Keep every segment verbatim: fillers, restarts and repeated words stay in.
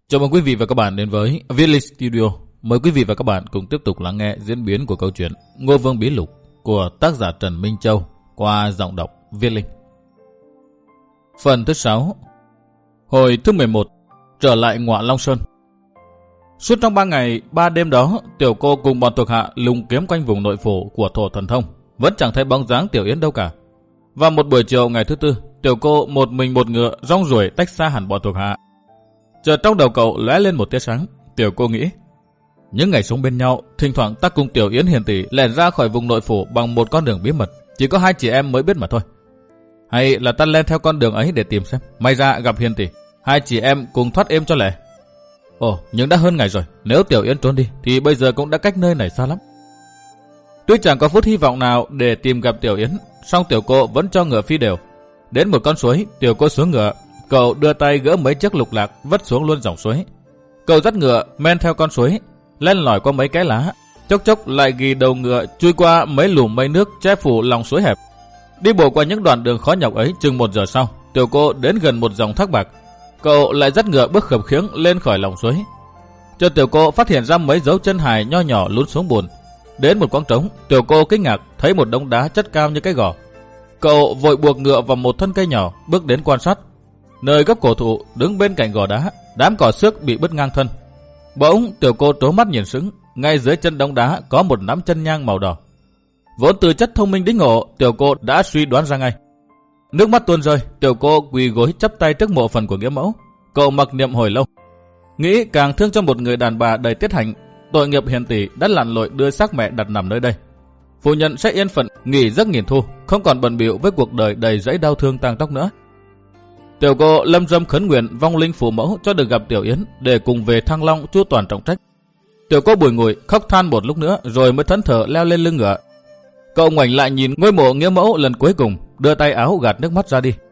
Chào mừng quý vị và các bạn đến với Viết Linh Studio. Mời quý vị và các bạn cùng tiếp tục lắng nghe diễn biến của câu chuyện Ngô Vương Bí Lục của tác giả Trần Minh Châu qua giọng đọc Viết Linh. Phần thứ sáu. Hồi thứ mười một. Trở lại Ngọa Long Sơn. Suốt trong ba ngày, ba đêm đó, Tiểu Cô cùng bọn thuộc hạ lùng kiếm quanh vùng nội phủ của Thổ Thần Thông, vẫn chẳng thấy bóng dáng Tiểu Yến đâu cả. Và một buổi chiều ngày thứ tư, Tiểu Cô một mình một ngựa rong ruổi tách xa hẳn bọn thuộc hạ. Chợt trong đầu cậu lóe lên một tia sáng. Tiểu Cô nghĩ, những ngày sống bên nhau, thỉnh thoảng ta cùng Tiểu Yến hiền tỷ lẻn ra khỏi vùng nội phủ bằng một con đường bí mật, chỉ có hai chị em mới biết mà thôi. Hay là ta len theo con đường ấy để tìm xem, may ra gặp hiền tỷ, hai chị em cùng thoát êm cho lẹ. Ồ, nhưng đã hơn ngày rồi, nếu Tiểu Yến trốn đi thì bây giờ cũng đã cách nơi này xa lắm. Tuy chẳng có phút hy vọng nào để tìm gặp Tiểu Yến, song Tiểu Cô vẫn cho ngựa phi đều. Đến một con suối, Tiểu Cô xuống ngựa, cậu đưa tay gỡ mấy chiếc lục lạc vất xuống luôn dòng suối. Cậu dắt ngựa men theo con suối, len lỏi qua mấy cái lá, chốc chốc lại ghi đầu ngựa chui qua mấy lùm mây nước che phủ lòng suối hẹp. Đi bộ qua những đoạn đường khó nhọc ấy chừng một giờ sau, Tiểu Cô đến gần một dòng thác bạc. Cậu lại dắt ngựa bước khập khiễng lên khỏi lòng suối. Chợt Tiểu Cô phát hiện ra mấy dấu chân hài nho nhỏ lún xuống bùn. Đến một quãng trống, Tiểu Cô kinh ngạc thấy một đống đá chất cao như cái gò. Cậu vội buộc ngựa vào một thân cây nhỏ, bước đến quan sát. Nơi gốc cổ thụ đứng bên cạnh gò đá, đám cỏ xước bị bứt ngang thân. Bỗng Tiểu Cô trố mắt nhìn sững, ngay dưới chân đống đá có một nắm chân nhang màu đỏ. Vốn từ chất thông minh đĩnh ngộ, Tiểu Cô đã suy đoán ra ngay. Nước mắt tuôn rơi, Tiểu Cô quỳ gối chắp tay trước mộ phần của nghĩa mẫu. Cậu mặc niệm hồi lâu, nghĩ càng thương cho một người đàn bà đầy tiết hạnh, tội nghiệp hiền tỷ đã lặn lội đưa xác mẹ đặt nằm nơi đây. Phu nhân sẽ yên phận nghỉ giấc nghìn thu, không còn bận bịu với cuộc đời đầy rẫy đau thương tang tóc nữa. Tiểu Cô lâm dâm khấn nguyện vong linh phụ mẫu cho được gặp Tiểu Yến để cùng về Thăng Long chu toàn trọng trách. Tiểu Cô bùi ngùi khóc than một lúc nữa rồi mới thẫn thờ leo lên lưng ngựa. Cậu ngoảnh lại nhìn ngôi mộ nghĩa mẫu lần cuối cùng, đưa tay áo gạt nước mắt ra đi.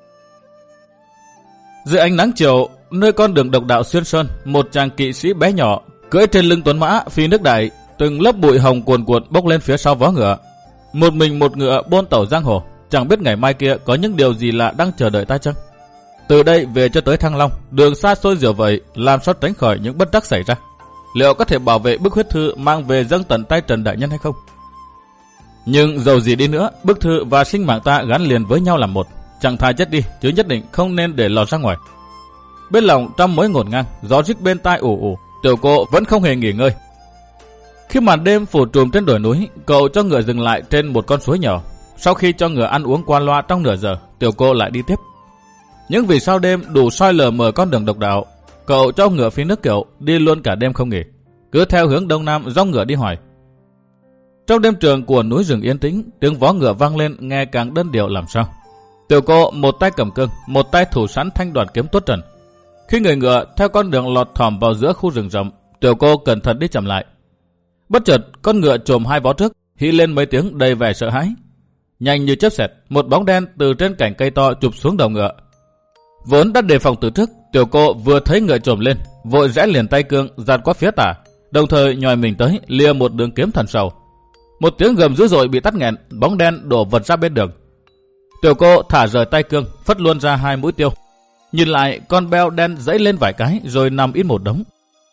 Dưới ánh nắng chiều, nơi con đường độc đạo xuyên sơn, một chàng kỵ sĩ bé nhỏ cưỡi trên lưng tuấn mã phi nước đại, từng lớp bụi hồng cuồn cuộn bốc lên phía sau vó ngựa. Một mình một ngựa bôn tẩu giang hồ, chẳng biết ngày mai kia có những điều gì lạ đang chờ đợi ta chăng? Từ đây về cho tới Thăng Long, đường xa xôi dẻo vậy, làm sao tránh khỏi những bất trắc xảy ra? Liệu có thể bảo vệ bức huyết thư mang về dâng tận tay Trần đại nhân hay không? Nhưng dầu gì đi nữa, bức thư và sinh mạng ta gắn liền với nhau làm một, chẳng thà chết đi chứ nhất định không nên để lọt ra ngoài. Bên lòng trăm mối ngổn ngang, gió rít bên tai ù ù, Tiểu Cô vẫn không hề nghỉ ngơi. Khi màn đêm phủ trùm trên đồi núi, cậu cho ngựa dừng lại trên một con suối nhỏ. Sau khi cho ngựa ăn uống qua loa trong nửa giờ, Tiểu Cô lại đi tiếp. Những vì sao đêm đủ soi lờ mờ con đường độc đạo, cậu cho ngựa phi nước kiệu đi luôn cả đêm không nghỉ, cứ theo hướng đông nam dong ngựa đi hoài. Trong đêm trường của núi rừng yên tĩnh, tiếng vó ngựa vang lên nghe càng đơn điệu làm sao. Tiểu Cô một tay cầm cương, một tay thủ sẵn thanh đoàn kiếm tuốt trần. Khi người ngựa theo con đường lọt thỏm vào giữa khu rừng rậm, Tiểu Cô cẩn thận đi chậm lại. Bất chợt con ngựa trồm hai vó trước, hí lên mấy tiếng đầy vẻ sợ hãi. Nhanh như chớp xẹt, một bóng đen từ trên cành cây to chụp xuống đầu ngựa. Vốn đã đề phòng từ trước, Tiểu Cô vừa thấy ngựa trồm lên, vội rẽ liền tay cương giạt qua phía tả, đồng thời nhòi mình tới lia một đường kiếm thần sầu. Một tiếng gầm dữ dội bị tắt nghẹn, bóng đen đổ vật ra bên đường. Tiểu Cô thả rời tay cương, phất luôn ra hai mũi tiêu. Nhìn lại, con beo đen dãy lên vài cái rồi nằm im một đống.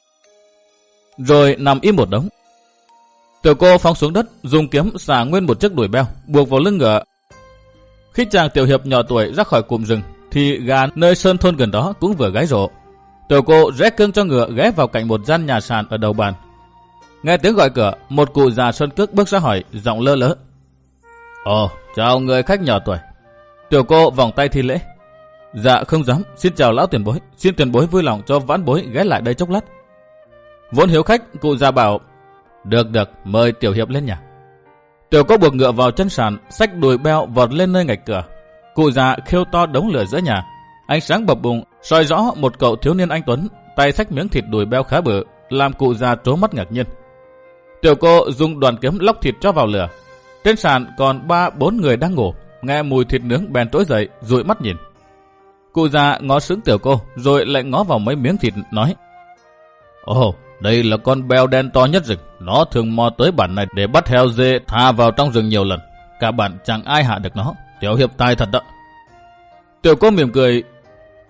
Rồi nằm im một đống. Tiểu Cô phóng xuống đất, dùng kiếm xả nguyên một chiếc đuổi beo, buộc vào lưng ngựa. Khi chàng tiểu hiệp nhỏ tuổi ra khỏi cụm rừng, thì gà nơi sơn thôn gần đó cũng vừa gáy rộ. Tiểu Cô rẽ cương cho ngựa ghé vào cạnh một gian nhà sàn ở đầu bàn. Nghe tiếng gọi cửa, một cụ già sơn cước bước ra hỏi, giọng lơ lớ. Ồ, chào người khách nhỏ tuổi. Tiểu Cô vòng tay thi lễ. Dạ không dám, xin chào lão tiền bối, xin tiền bối vui lòng cho vãn bối ghé lại đây chốc lát. Vốn hiếu khách, cụ già bảo, được được, mời tiểu hiệp lên nhà. Tiểu Cô buộc ngựa vào chân sàn, xách đùi beo vọt lên nơi ngạch cửa. Cụ già khêu to đống lửa giữa nhà, ánh sáng bập bùng soi rõ một cậu thiếu niên anh tuấn, tay xách miếng thịt đùi beo khá bự, làm cụ già trố mắt ngạc nhiên. Tiểu Cô dùng đoàn kiếm lóc thịt cho vào lửa. Trên sàn còn ba bốn người đang ngủ, nghe mùi thịt nướng bèn trỗi dậy, dụi mắt nhìn. Cụ già ngó sững Tiểu Cô, rồi lại ngó vào mấy miếng thịt, nói: Ồ, đây là con beo đen to nhất rừng, nó thường mò tới bản này để bắt heo dê tha vào trong rừng nhiều lần, cả bản chẳng ai hạ được nó, tiểu hiệp tài thật đó. Tiểu Cô mỉm cười: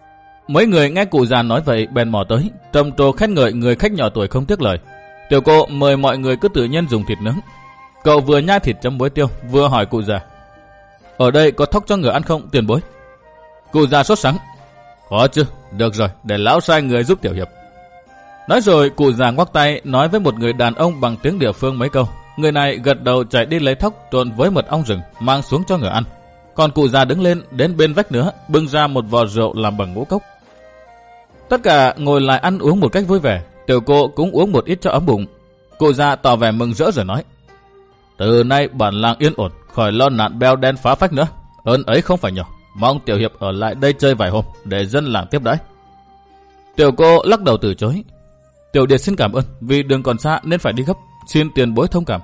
Mấy người nghe cụ già nói vậy bèn mò tới, trầm trồ khen ngợi người khách nhỏ tuổi không tiếc lời. Tiểu cô mời mọi người cứ tự nhiên dùng thịt nướng. Cậu vừa nhai thịt chấm muối tiêu, vừa hỏi cụ già: ở đây có thóc cho ngựa ăn không tiền bối? Cụ già sốt sắng: có chứ, được rồi, để lão sai người giúp tiểu hiệp. Nói rồi cụ già ngoắc tay nói với một người đàn ông bằng tiếng địa phương mấy câu. Người này gật đầu chạy đi lấy thóc trộn với mật ong rừng mang xuống cho ngựa ăn. Còn cụ già đứng lên đến bên vách nữa bưng ra một vò rượu làm bằng ngũ cốc. Tất cả ngồi lại ăn uống một cách vui vẻ. Tiểu cô cũng uống một ít cho ấm bụng. Cụ già tỏ vẻ mừng rỡ rồi nói: từ nay bản làng yên ổn, khỏi lo nạn beo đen phá phách nữa. Ơn ấy không phải nhỏ, mong tiểu hiệp ở lại đây chơi vài hôm để dân làng tiếp đãi. Tiểu cô lắc đầu từ chối: tiểu điệt xin cảm ơn, vì đường còn xa nên phải đi gấp, xin tiền bối thông cảm.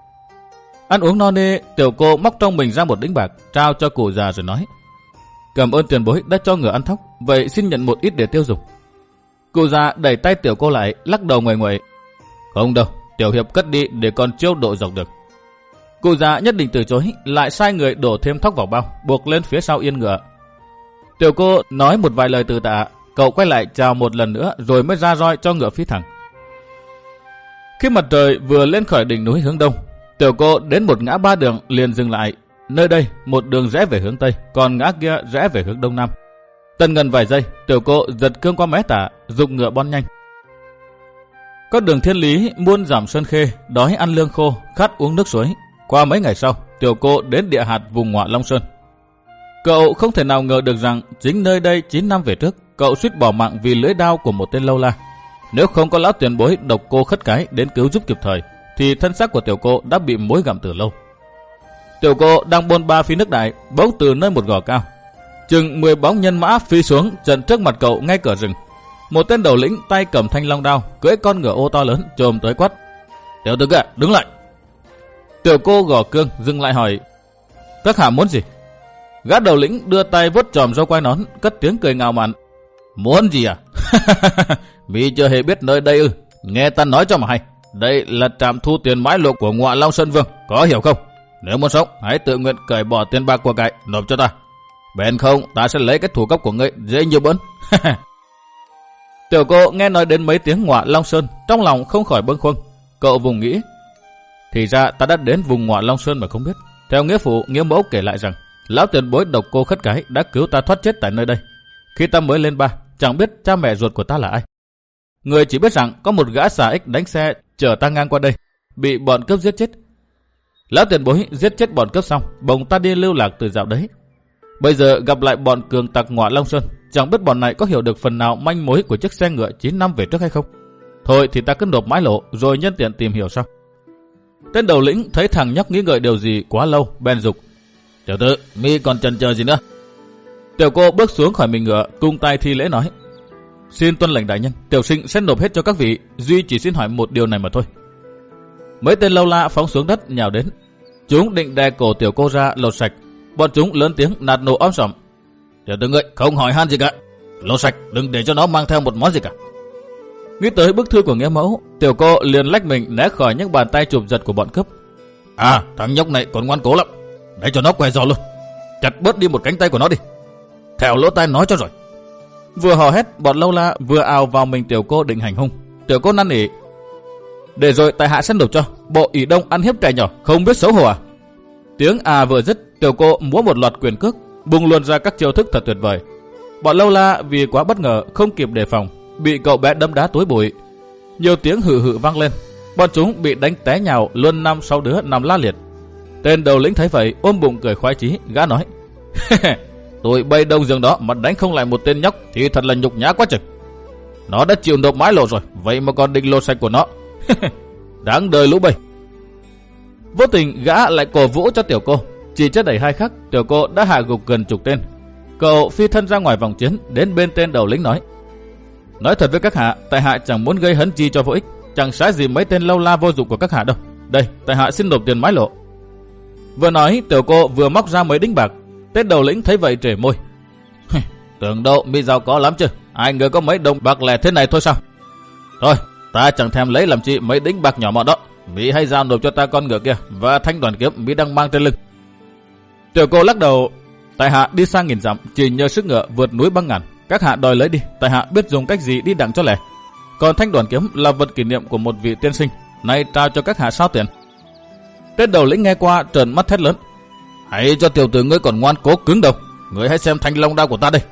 Ăn uống no nê, tiểu cô móc trong mình ra một đĩnh bạc trao cho cụ già rồi nói: cảm ơn tiền bối đã cho ngựa ăn thóc, vậy xin nhận một ít để tiêu dùng. Cụ già đẩy tay tiểu cô lại, lắc đầu nguậy nguậy: không đâu, tiểu hiệp cất đi để con chiêu độ dọc được. Cụ già nhất định từ chối, lại sai người đổ thêm thóc vào bao, buộc lên phía sau yên ngựa. Tiểu cô nói một vài lời từ tạ, cậu quay lại chào một lần nữa rồi mới ra roi cho ngựa phi thẳng. Khi mặt trời vừa lên khỏi đỉnh núi hướng đông, tiểu cô đến một ngã ba đường liền dừng lại. Nơi đây một đường rẽ về hướng tây, còn ngã kia rẽ về hướng đông nam. Tần ngần vài giây, tiểu cô giật cương qua mé tả, giục ngựa bon nhanh. Có đường thiên lý muôn giảm sơn khê, đói ăn lương khô, khát uống nước suối. Qua mấy ngày sau, tiểu cô đến địa hạt vùng ngoại Long Sơn. Cậu không thể nào ngờ được rằng chính nơi đây chín năm về trước, cậu suýt bỏ mạng vì lưỡi đao của một tên lâu la. Nếu không có lão tiền bối độc cô khất cái đến cứu giúp kịp thời, thì thân xác của tiểu cô đã bị mối gặm từ lâu. Tiểu cô đang bôn ba phi nước đại, bỗng từ nơi một gò cao, chừng mười bóng nhân mã phi xuống trận trước mặt cậu ngay cửa rừng. Một tên đầu lĩnh tay cầm thanh long đao, cưỡi con ngựa ô to lớn chồm tới quát: tiểu tử kia, đứng lại! Tiểu cô gò cương dừng lại hỏi: các hạ muốn gì? Gã đầu lĩnh đưa tay vuốt chòm râu quai nón, cất tiếng cười ngạo mạn: muốn gì à? Vì chưa hề biết nơi đây ư? Nghe ta nói cho mà hay, đây là trạm thu tiền mãi lộ của ngoại Long Sơn Vương, có hiểu không? Nếu muốn sống, hãy tự nguyện cởi bỏ tiền bạc của cải nộp cho ta. Bèn không, ta sẽ lấy cái thủ cấp của ngươi dễ như bỡn. Tiểu cô nghe nói đến mấy tiếng ngoại Long Sơn, trong lòng không khỏi bâng khuâng. Cậu vùng nghĩ: thì ra ta đã đến vùng ngoại Long Sơn mà không biết. Theo nghĩa phụ, nghĩa mẫu kể lại rằng lão tiền bối độc cô khất cái đã cứu ta thoát chết tại nơi đây. Khi ta mới lên ba, chẳng biết cha mẹ ruột của ta là ai. Người chỉ biết rằng có một gã xà ích đánh xe chở ta ngang qua đây, bị bọn cướp giết chết. Lão tiền bối giết chết bọn cướp xong, bồng ta đi lưu lạc từ dạo đấy. Bây giờ gặp lại bọn cường tặc ngoại Long Sơn, chẳng biết bọn này có hiểu được phần nào manh mối của chiếc xe ngựa chín năm về trước hay không. Thôi thì ta cứ nộp mãi lộ, rồi nhân tiện tìm hiểu sau. Tên đầu lĩnh thấy thằng nhóc nghĩ ngợi điều gì quá lâu, bèn dục: tiểu tử, mi còn chần chờ gì nữa? Tiểu cô bước xuống khỏi mình ngựa, cung tay thi lễ nói: xin tuân lệnh đại nhân, tiểu sinh sẽ nộp hết cho các vị, duy chỉ xin hỏi một điều này mà thôi. Mấy tên lâu la phóng xuống đất nhào đến, chúng định đè cổ tiểu cô ra lột sạch. Bọn chúng lớn tiếng nạt nổ om sòm: tiểu tử ngươi không hỏi han gì cả, lột sạch, đừng để cho nó mang theo một món gì cả. Nghĩ tới bức thư của nghĩa mẫu, tiểu cô liền lách mình né khỏi những bàn tay chụp giật của bọn cướp. À, thằng nhóc này còn ngoan cố lắm, để cho nó què giò luôn, chặt bớt đi một cánh tay của nó đi, theo lỗ tai nói cho rồi. Vừa hò hét, bọn lâu la vừa ào vào mình tiểu cô định hành hung. Tiểu cô năn nỉ: để rồi tại hạ sẽ nộp cho, bộ ỷ đông ăn hiếp trẻ nhỏ, không biết xấu hổ à? Tiếng à vừa dứt, tiểu cô múa một loạt quyền cước, bùng luôn ra các chiêu thức thật tuyệt vời. Bọn lâu la vì quá bất ngờ không kịp đề phòng, bị cậu bé đấm đá túi bụi. Nhiều tiếng hự hự vang lên, bọn chúng bị đánh té nhào, luôn năm sáu đứa nằm la liệt. Tên đầu lĩnh thấy vậy ôm bụng cười khoái chí, gã nói: tụi bay đông giường đó mà đánh không lại một tên nhóc thì thật là nhục nhã quá chừng. Nó đã chịu nộp mái lộ rồi, vậy mà còn định lột sạch của nó. Đáng đời lũ bầy. Vô tình gã lại cổ vũ cho tiểu cô. Chỉ chưa đầy hai khắc, tiểu cô đã hạ gục gần chục tên. Cậu phi thân ra ngoài vòng chiến, đến bên tên đầu lĩnh nói: nói thật với các hạ, tại hạ chẳng muốn gây hấn chi cho vô ích, chẳng sai gì mấy tên lâu la vô dụng của các hạ đâu. Đây, tại hạ xin nộp tiền mái lộ. Vừa nói, tiểu cô vừa móc ra mấy đinh bạc. Tên đầu lĩnh thấy vậy trề môi: tưởng đâu mi giàu có lắm chứ, ai ngờ có mấy đồng bạc lẻ thế này thôi sao? Thôi, ta chẳng thèm lấy làm chi mấy đinh bạc nhỏ mọn đó. Mi hãy giao nộp cho ta con ngựa kia và thanh đoàn kiếm mi đang mang trên lưng. Tiểu cô lắc đầu: tại hạ đi sang nghìn dặm chỉ nhờ sức ngựa vượt núi băng ngàn, Các hạ đòi lấy đi, tại hạ biết dùng cách gì đi đặng cho lẻ. Còn thanh đoàn kiếm là vật kỷ niệm của một vị tiên sinh, nay trao cho các hạ sao tiền. Tên đầu lĩnh nghe qua trợn mắt thét lớn: hãy cho tiểu tử ngươi còn ngoan cố cứng đầu, ngươi hãy xem thanh long đao của ta đây.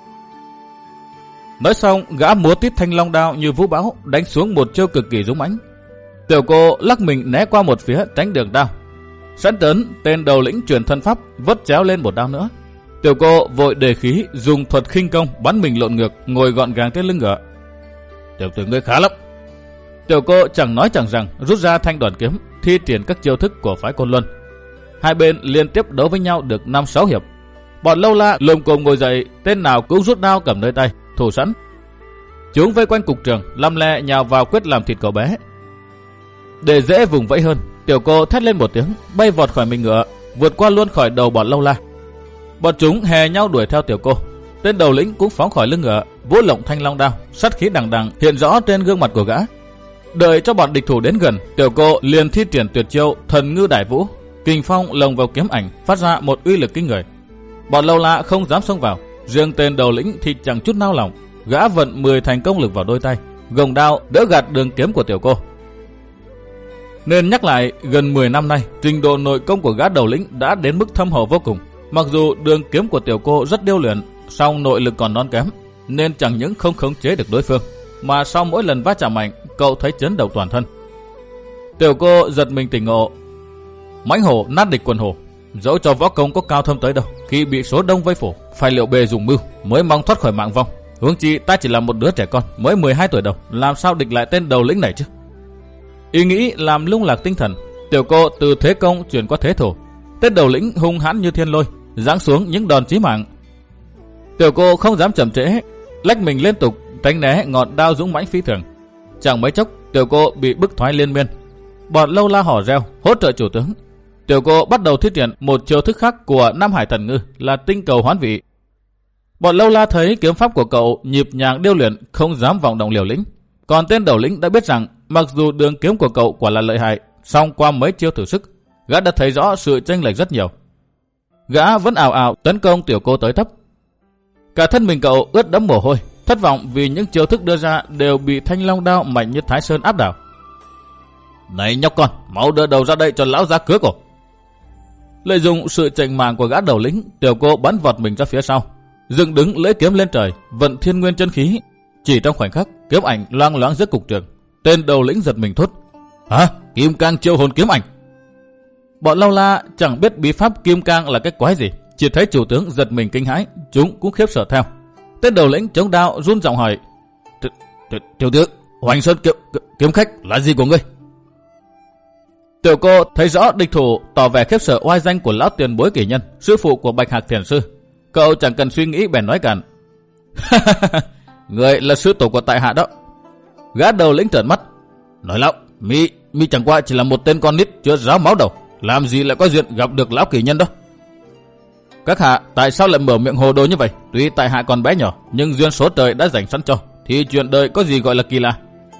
Nói xong, gã múa tít thanh long đao như vũ bão đánh xuống một chiêu cực kỳ dũng mãnh. Tiểu cô lắc mình né qua một phía tránh được đao. Sẵn tấn, tên đầu lĩnh truyền thân pháp vất chéo lên một đao nữa. Tiểu cô vội đề khí dùng thuật khinh công bắn mình lộn ngược, ngồi gọn gàng trên lưng ngựa. Tiểu tử ngươi khá lắm. Tiểu cô chẳng nói chẳng rằng rút ra thanh đoàn kiếm, thi triển các chiêu thức của phái Côn Luân. Hai bên liên tiếp đấu với nhau được năm sáu hiệp. Bọn lâu la lồm cồm ngồi dậy, tên nào cũng rút đao cầm nơi tay, thủ sẵn. Chúng vây quanh cục trường, lăm le nhào vào quyết làm thịt cậu bé. Để dễ vùng vẫy hơn, tiểu cô thét lên một tiếng, bay vọt khỏi mình ngựa, vượt qua luôn khỏi đầu bọn lâu la. Bọn chúng hè nhau đuổi theo tiểu cô. Tên đầu lĩnh cũng phóng khỏi lưng ngựa, vỗ lộng thanh long đao, sát khí đằng đằng hiện rõ trên gương mặt của gã. Đợi cho bọn địch thủ đến gần, tiểu cô liền thi triển tuyệt chiêu thần ngư đại vũ, kình phong lồng vào kiếm ảnh, phát ra một uy lực kinh người. Bọn lâu la không dám xông vào, riêng tên đầu lĩnh thì chẳng chút nao lòng, gã vận mười thành công lực vào đôi tay, gồng đao đỡ gạt đường kiếm của tiểu cô. Nên nhắc lại, gần mười năm nay, trình độ nội công của gã đầu lĩnh đã đến mức thâm hậu vô cùng. Mặc dù đường kiếm của tiểu cô rất điêu luyện, song nội lực còn non kém, nên chẳng những không khống chế được đối phương, mà sau mỗi lần va chạm mạnh, cậu thấy chấn động toàn thân. Tiểu cô giật mình tỉnh ngộ. Mãnh hổ nát địch quần hổ, dẫu cho võ công có cao thâm tới đâu, khi bị số đông vây phủ, phải liệu bề dùng mưu mới mong thoát khỏi mạng vong. Huống chi ta chỉ là một đứa trẻ con mới mười hai tuổi đầu, làm sao địch lại tên đầu lĩnh này chứ? Ý nghĩ làm lung lạc tinh thần, tiểu cô từ thế công chuyển qua thế thủ. Tên đầu lĩnh hung hãn như thiên lôi, giáng xuống những đòn chí mạng. Tiểu cô không dám chậm trễ, lách mình liên tục tránh né ngọn đao dũng mãnh phi thường. Chẳng mấy chốc, tiểu cô bị bức thoái liên miên. Bọn lâu la hò reo hỗ trợ chủ tướng. Tiểu cô bắt đầu thi triển một chiêu thức khác của Nam Hải Thần Ngư là tinh cầu hoán vị. Bọn lâu la thấy kiếm pháp của cậu nhịp nhàng điêu luyện, không dám vọng động liều lĩnh. Còn tên đầu lĩnh đã biết rằng mặc dù đường kiếm của cậu quả là lợi hại, song qua mấy chiêu thử sức, gã đã thấy rõ sự chênh lệch rất nhiều. Gã vẫn ảo ảo tấn công tiểu cô tới tấp. Cả thân mình cậu ướt đẫm mồ hôi, thất vọng vì những chiêu thức đưa ra đều bị thanh long đao mạnh như Thái Sơn áp đảo. Này nhóc con, máu đưa đầu ra đây cho lão ra cứa cổ. Lợi dụng sự chạnh màng của gã đầu lĩnh, tiểu cô bắn vọt mình ra phía sau, dựng đứng lưỡi kiếm lên trời, vận thiên nguyên chân khí. Chỉ trong khoảnh khắc, kiếm ảnh loang loáng giữa cục trường. Tên đầu lĩnh giật mình thốt: hả? Kim cang chiêu hồn kiếm ảnh? Bọn lâu la chẳng biết bí pháp kim cang là cái quái gì, chỉ thấy chủ tướng giật mình kinh hãi, chúng cũng khiếp sợ theo. Tên đầu lĩnh chống đao run giọng hỏi: tiểu tướng, Hoành Sơn kiếm, kiếm khách là gì của ngươi? Tiểu cô thấy rõ địch thủ, tỏ vẻ khiếp sợ oai danh của lão tiền bối kỷ nhân, sư phụ của Bạch Hạc Thiền sư. Cậu chẳng cần suy nghĩ bèn nói cản: người là sư tổ của tại hạ đó. Gã đầu lĩnh trợn mắt: nói lão, mi mi chẳng qua chỉ là một tên con nít chưa ráo máu đầu, làm gì lại có duyên gặp được lão kỷ nhân đó. Các hạ tại sao lại mở miệng hồ đồ như vậy? Tuy tại hạ còn bé nhỏ, nhưng duyên số trời đã dành sẵn cho, thì chuyện đời có gì gọi là kỳ lạ.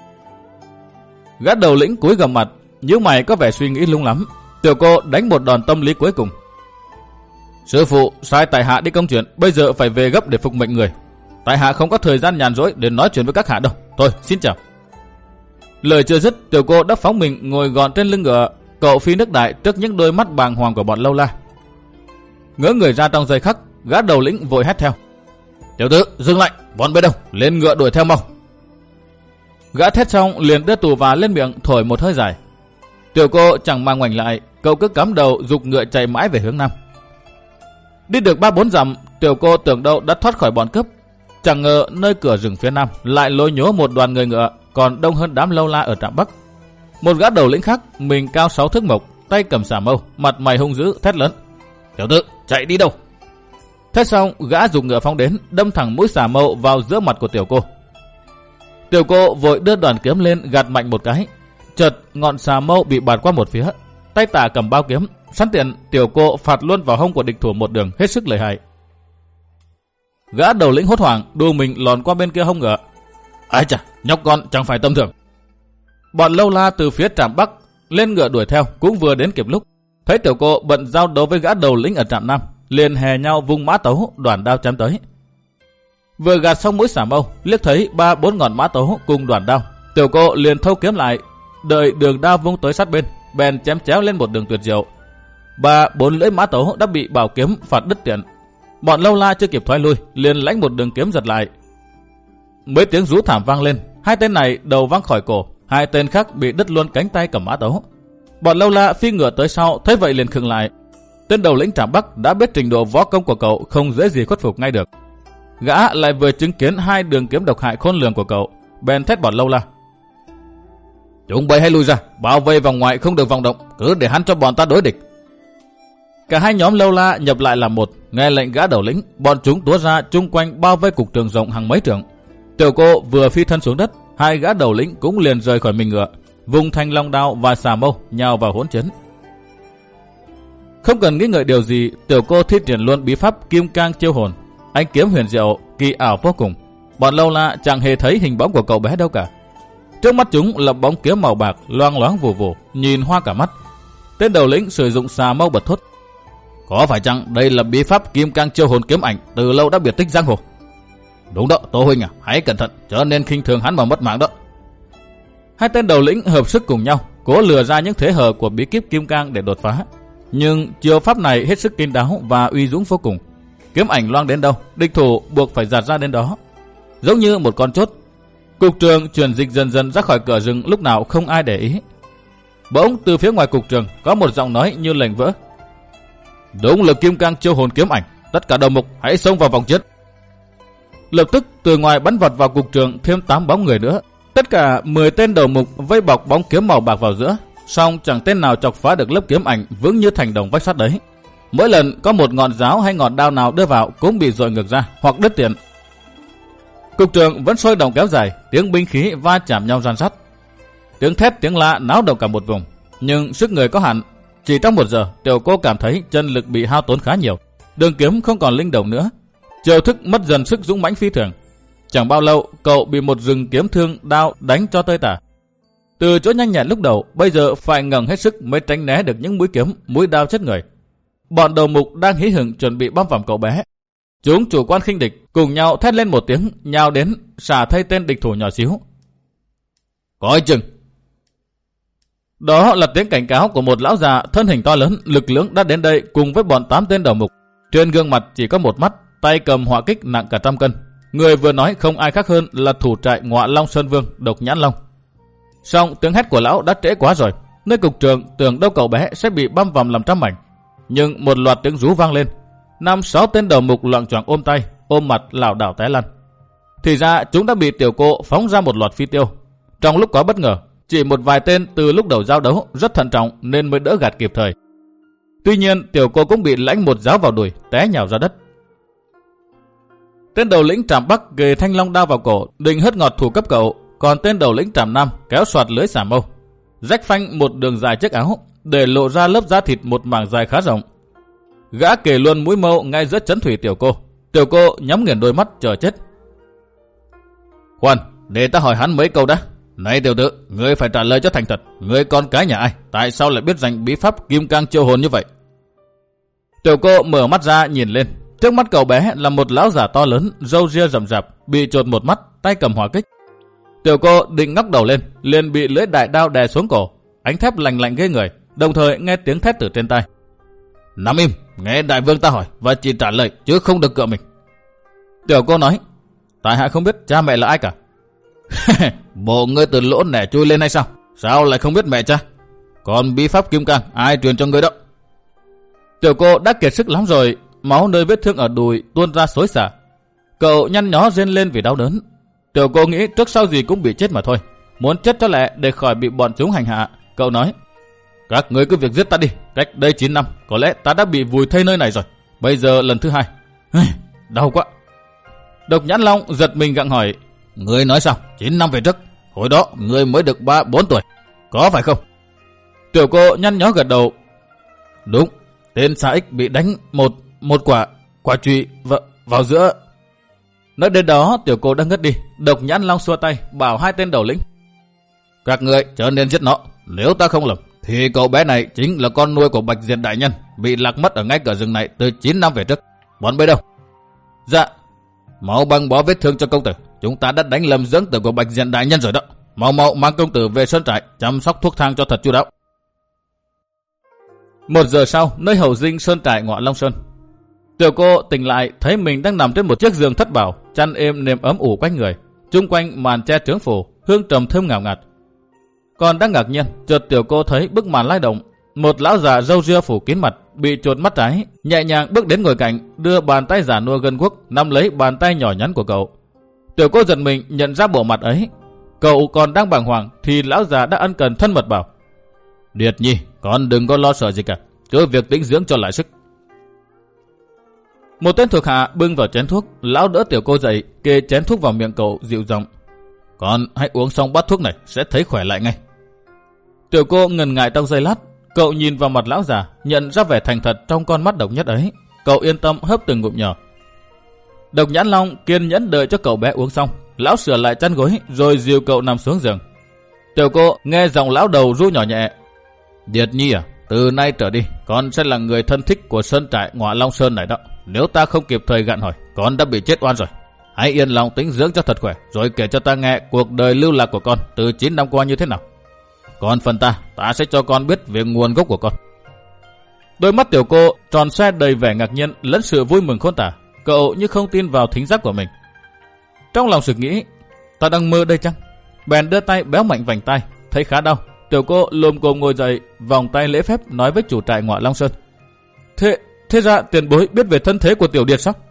Gã đầu lĩnh cúi gằm mặt, nhíu mày có vẻ suy nghĩ lung lắm. Tiểu cô đánh một đòn tâm lý cuối cùng: sư phụ sai tại hạ đi công chuyện, bây giờ phải về gấp để phục mệnh người. Tại hạ không có thời gian nhàn rỗi để nói chuyện với các hạ đâu. Thôi xin chào. Lời chưa dứt, tiểu cô đã phóng mình ngồi gọn trên lưng ngựa. Cậu phi nước đại trước những đôi mắt bàng hoàng của bọn lâu la. Ngỡ người ra trong giây khắc, gã đầu lĩnh vội hét theo: tiểu tử dừng lại, bọn bên đâu, lên ngựa đuổi theo mau. Gã thét xong liền đưa tù và lên miệng thổi một hơi dài. Tiểu cô chẳng mang ngoảnh lại, cậu cứ cắm đầu giục ngựa chạy mãi về hướng nam. Đi được ba bốn dặm, tiểu cô tưởng đâu đã thoát khỏi bọn cướp. Chẳng ngờ nơi cửa rừng phía nam lại lôi nhố một đoàn người ngựa, còn đông hơn đám lâu la ở trạm bắc. Một gã đầu lĩnh khác, mình cao sáu thước mộc, tay cầm xà mâu, mặt mày hung dữ, thét lớn: tiểu tử chạy đi đâu? Thét xong, gã dùng ngựa phóng đến, đâm thẳng mũi xà mâu vào giữa mặt của tiểu cô. Tiểu cô vội đưa đoàn kiếm lên gạt mạnh một cái, chợt ngọn xà mâu bị bạt qua một phía, tay tả cầm bao kiếm, sẵn tiện tiểu cô phạt luôn vào hông của địch thủ một đường hết sức lợi hại. Gã đầu lĩnh hốt hoảng đu mình lòn qua bên kia hông ngựa. Ái chà, nhóc con chẳng phải tầm thường. Bọn lâu la từ phía trạm bắc lên ngựa đuổi theo cũng vừa đến kịp lúc. Thấy tiểu cô bận giao đấu với gã đầu lĩnh ở trạm nam, liền hè nhau vung mã tấu, đoàn đao chém tới. Vừa gạt xong mũi xả mâu, liếc thấy ba bốn ngọn mã tấu cùng đoàn đao, tiểu cô liền thâu kiếm lại, đợi đường đao vung tới sát bên, bèn chém chéo lên một đường tuyệt diệu. Ba bốn lưỡi mã tấu đã bị bảo kiếm phạt đứt tiện. Bọn Lâu La chưa kịp thoái lui, liền lãnh một đường kiếm giật lại. Mấy tiếng rú thảm vang lên, hai tên này đầu văng khỏi cổ, hai tên khác bị đứt luôn cánh tay cầm mã tấu. Bọn Lâu La phi ngựa tới sau, thấy vậy liền khựng lại. Tên đầu lĩnh Trảm Bắc đã biết trình độ võ công của cậu không dễ gì khuất phục ngay được. Gã lại vừa chứng kiến hai đường kiếm độc hại khôn lường của cậu, bèn thét bọn Lâu La: chúng bay hãy lui ra, bao vây vòng ngoài không được vòng động, cứ để hắn cho bọn ta đối địch. Cả hai nhóm Lâu La nhập lại làm một, nghe lệnh gã đầu lĩnh, bọn chúng túa ra chung quanh bao vây cục trường rộng hàng mấy trượng. Tiểu cô vừa phi thân xuống đất, hai gã đầu lĩnh cũng liền rời khỏi mình ngựa, vùng thanh long đao và xà mâu nhào vào hỗn chiến. Không cần nghĩ ngợi điều gì, tiểu cô thi triển luôn bí pháp Kim Cang Chiêu Hồn, ánh kiếm huyền diệu, kỳ ảo vô cùng. Bọn Lâu La chẳng hề thấy hình bóng của cậu bé đâu cả. Trước mắt chúng là bóng kiếm màu bạc loang loáng vù vù, nhìn hoa cả mắt. Tên đầu lĩnh sử dụng xà mâu bật thốt: có phải chăng đây là bí pháp Kim Cang Chiêu Hồn kiếm ảnh từ lâu đã biệt tích giang hồ? Đúng đó, Tô huynh à, hãy cẩn thận, chớ nên khinh thường hắn mà mất mạng đó. Hai tên đầu lĩnh hợp sức cùng nhau, cố lừa ra những thế hở của bí kíp Kim Cang để đột phá. Nhưng chiêu pháp này hết sức kín đáo và uy dũng vô cùng. Kiếm ảnh loang đến đâu, địch thủ buộc phải giạt ra đến đó, giống như một con chốt. Cục trường chuyển dịch dần dần ra khỏi cửa rừng lúc nào không ai để ý. Bỗng từ phía ngoài cục trường có một giọng nói như lệnh vỡ: đúng là Kim Cang Chiêu Hồn kiếm ảnh, tất cả đầu mục hãy xông vào vòng chiến. Lập tức từ ngoài bắn vọt vào cục trường thêm tám bóng người nữa. Tất cả mười tên đầu mục vây bọc bóng kiếm màu bạc vào giữa, song chẳng tên nào chọc phá được lớp kiếm ảnh vững như thành đồng vách sắt đấy. Mỗi lần có một ngọn giáo hay ngọn đao nào đưa vào cũng bị dội ngược ra hoặc đứt tiền. Cục trường vẫn sôi động kéo dài, tiếng binh khí va chạm nhau ran sắt, tiếng thét tiếng la náo động cả một vùng. Nhưng sức người có hạn, chỉ trong một giờ tiểu cô cảm thấy chân lực bị hao tốn khá nhiều, đường kiếm không còn linh động nữa, chiêu thức mất dần sức dũng mãnh phi thường. Chẳng bao lâu cậu bị một rừng kiếm thương đao đánh cho tơi tả. Từ chỗ nhanh nhẹn lúc đầu, bây giờ phải ngẩng hết sức mới tránh né được những mũi kiếm, mũi đao chết người. Bọn đầu mục đang hí hửng chuẩn bị băm vằm cậu bé. Chúng chủ quan khinh địch, cùng nhau thét lên một tiếng, nhào đến xả thay tên địch thủ nhỏ xíu. Coi chừng! Đó là tiếng cảnh cáo của một lão già thân hình to lớn, lực lưỡng đã đến đây cùng với bọn tám tên đầu mục. Trên gương mặt chỉ có một mắt, tay cầm họa kích nặng cả trăm cân. Người vừa nói không ai khác hơn là thủ trại Ngọa Long Sơn Vương Độc Nhãn Long. Song tiếng hét của lão đã trễ quá rồi. Nơi cục trường tưởng đâu cậu bé sẽ bị băm vằm làm trăm mảnh. Nhưng một loạt tiếng rú vang lên. Năm sáu tên đầu mục loạng choạng ôm tay, ôm mặt lảo đảo té lăn. Thì ra chúng đã bị tiểu cô phóng ra một loạt phi tiêu. Trong lúc có bất ngờ, chỉ một vài tên từ lúc đầu giao đấu rất thận trọng nên mới đỡ gạt kịp thời. Tuy nhiên tiểu cô cũng bị lãnh một giáo vào đùi, té nhào ra đất. Tên đầu lĩnh Trảm Bắc ghề thanh long đao vào cổ, định hất ngọt thủ cấp cậu, còn tên đầu lĩnh Trảm Nam kéo soạt lưới xả mâu, rách phanh một đường dài chiếc áo để lộ ra lớp da thịt một mảng dài khá rộng. Gã kề luôn mũi mâu ngay giữa chấn thủy tiểu cô. Tiểu cô nhắm nghiền đôi mắt chờ chết. Khoan, để ta hỏi hắn mấy câu đã. Này tiểu tử, ngươi phải trả lời cho thành thật. Ngươi con cái nhà ai? Tại sao lại biết danh bí pháp Kim Cang Chiêu Hồn như vậy? Tiểu cô mở mắt ra nhìn lên. Trước mắt cậu bé là một lão già to lớn, râu ria rậm rạp, bị chột một mắt, tay cầm hỏa kích. Tiểu cô định ngóc đầu lên, liền bị lưỡi đại đao đè xuống cổ, ánh thép lạnh lạnh ghê người, đồng thời nghe tiếng thét từ trên tai. Nắm im, nghe đại vương ta hỏi và chỉ trả lời chứ không được cựa mình. Tiểu cô nói, tại hạ không biết cha mẹ là ai cả. Bộ ngươi từ lỗ nẻ chui lên hay sao? Sao lại không biết mẹ cha? Còn bí pháp Kim Cang ai truyền cho ngươi đó? Tiểu cô đã kiệt sức lắm rồi, máu nơi vết thương ở đùi tuôn ra xối xả. Cậu nhăn nhó rên lên vì đau đớn. Tiểu cô nghĩ trước sau gì cũng bị chết mà thôi, muốn chết cho lẹ để khỏi bị bọn chúng hành hạ. Cậu nói, các ngươi cứ việc giết ta đi. Cách đây chín năm, có lẽ ta đã bị vùi thây nơi này rồi. Bây giờ lần thứ hai, đau quá. Độc Nhãn Long giật mình gặng hỏi, ngươi nói sao? chín năm về trước, hồi đó ngươi mới được ba bốn tuổi, có phải không? Tiểu cô nhăn nhó gật đầu. Đúng, tên Sa Ích bị đánh một một quả quả chùy vào, vào giữa. Nói đến đó, tiểu cô đang ngất đi. Độc Nhãn Long xua tay bảo hai tên đầu lĩnh, các ngươi trở nên giết nó. Nếu ta không lầm thì cậu bé này chính là con nuôi của Bạch Diệt đại nhân, bị lạc mất ở ngay cửa rừng này từ chín năm về trước. Bọn bây đâu? Dạ. Mau băng bó vết thương cho công tử. Chúng ta đã đánh lầm dưỡng tử của Bạch Diện đại nhân rồi đó. Mau mau mang công tử về sơn trại chăm sóc thuốc thang cho thật chu đáo. Một giờ sau, nơi hậu dinh sơn trại Ngọa Long Sơn, Tiểu cô tỉnh lại thấy mình đang nằm trên một chiếc giường thất bảo, chăn êm nệm ấm ủ quanh người, chung quanh màn che trướng phủ, hương trầm thơm ngào ngạt. Còn đang ngạc nhiên, chợt tiểu cô thấy bức màn lay động, một lão già râu ria phủ kín mặt, bị chuột mắt trái, nhẹ nhàng bước đến ngồi cạnh, đưa bàn tay già nua gân guốc nắm lấy bàn tay nhỏ nhắn của cậu. Tiểu cô giật mình nhận ra bộ mặt ấy. Cậu còn đang bàng hoàng thì lão già đã ân cần thân mật bảo: Điệt Nhi, con đừng có lo sợ gì cả, cứ việc tĩnh dưỡng cho lại sức. Một tên thuộc hạ bưng vào chén thuốc, lão đỡ tiểu cô dậy, kê chén thuốc vào miệng cậu dịu giọng: Con hãy uống xong bát thuốc này sẽ thấy khỏe lại ngay. Tiểu cô ngần ngại trong giây lát, cậu nhìn vào mặt lão già, nhận ra vẻ thành thật trong con mắt độc nhất ấy, cậu yên tâm hớp từng ngụm nhỏ. Độc Nhãn Long kiên nhẫn đợi cho cậu bé uống xong, lão sửa lại chăn gối rồi dìu cậu nằm xuống giường. Tiểu cô nghe giọng lão đầu ru nhỏ nhẹ: Điệt Nhi à, từ nay trở đi con sẽ là người thân thích của sơn trại Ngọa Long Sơn này đó. Nếu ta không kịp thời gạn hỏi, con đã bị chết oan rồi. Hãy yên lòng tĩnh dưỡng cho thật khỏe, rồi kể cho ta nghe cuộc đời lưu lạc của con từ chín năm qua như thế nào. Còn phần ta, ta sẽ cho con biết về nguồn gốc của con. Đôi mắt tiểu cô tròn xoe đầy vẻ ngạc nhiên lẫn sự vui mừng khôn tả. Cậu như không tin vào thính giác của mình. Trong lòng sực nghĩ, ta đang mơ đây chăng? Bèn đưa tay béo mạnh vành tay, thấy khá đau. Tiểu cô lồm cồm ngồi dậy, vòng tay lễ phép nói với chủ trại Ngọa Long Sơn: Thế, thế ra tiền bối biết về thân thế của tiểu điệt sao?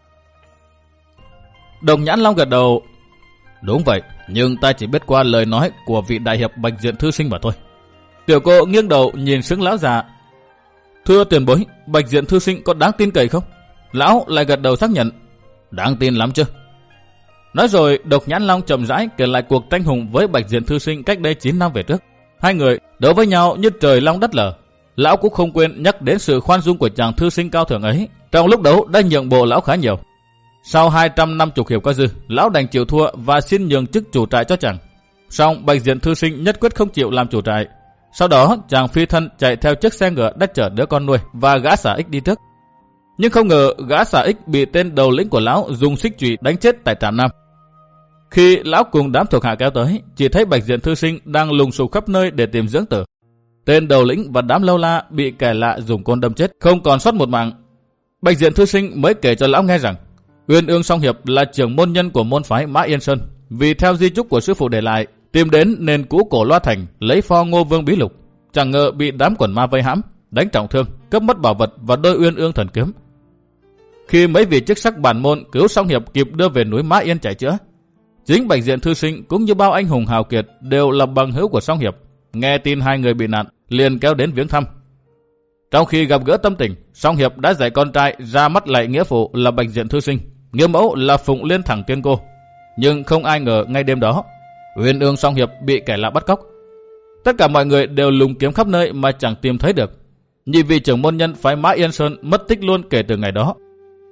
Độc Nhãn Long gật đầu: Đúng vậy, nhưng ta chỉ biết qua lời nói của vị đại hiệp Bạch Diện thư sinh mà thôi. Tiểu cô nghiêng đầu nhìn sững lão già: Thưa tiền bối, Bạch Diện thư sinh có đáng tin cậy không? Lão lại gật đầu xác nhận: Đáng tin lắm chứ. Nói rồi Độc Nhãn Long chậm rãi kể lại cuộc tranh hùng với Bạch Diện thư sinh cách đây chín năm về trước. Hai người đấu với nhau như trời long đất lở. Lão cũng không quên nhắc đến sự khoan dung của chàng thư sinh cao thượng ấy. Trong lúc đấu đã nhượng bộ lão khá nhiều. Sau hai trăm năm chục hiệp có dư, lão đành chịu thua và xin nhường chức chủ trại cho chàng. Song Bạch Diện thư sinh nhất quyết không chịu làm chủ trại. Sau đó chàng phi thân chạy theo chiếc xe ngựa đã chở đứa con nuôi và gã xà ích đi trước. Nhưng không ngờ gã xà ích bị tên đầu lĩnh của lão dùng xích chùy đánh chết tại trạm Nam. Khi lão cùng đám thuộc hạ kéo tới, chỉ thấy Bạch Diện thư sinh đang lùng sục khắp nơi để tìm dưỡng tử. Tên đầu lĩnh và đám lâu la bị kẻ lạ dùng côn đâm chết, không còn sót một mạng. Bạch Diện thư sinh mới kể cho lão nghe rằng Uyên Ương Song Hiệp là trưởng môn nhân của môn phái Mã Yên Sơn, vì theo di chúc của sư phụ để lại, tìm đến nền cũ cổ Loa Thành lấy pho Ngô Vương bí lục, chẳng ngờ bị đám quần ma vây hãm, đánh trọng thương, cướp mất bảo vật và đôi Uyên Ương thần kiếm. Khi mấy vị chức sắc bản môn cứu Song Hiệp kịp đưa về núi Mã Yên chạy chữa, chính Bạch Diện thư sinh cũng như bao anh hùng hào kiệt đều là bằng hữu của Song Hiệp, nghe tin hai người bị nạn liền kéo đến viếng thăm. Trong khi gặp gỡ tâm tình, Song Hiệp đã dạy con trai ra mắt lạy nghĩa phụ là Bạch Diện thư sinh, nghĩa mẫu là Phụng Liên Thẳng Tiên Cô. Nhưng không ai ngờ ngay đêm đó, Uyên Ương Song Hiệp bị kẻ lạ bắt cóc. Tất cả mọi người đều lùng kiếm khắp nơi mà chẳng tìm thấy được. Nhị vị trưởng môn nhân phái Mã Yên Sơn mất tích luôn kể từ ngày đó.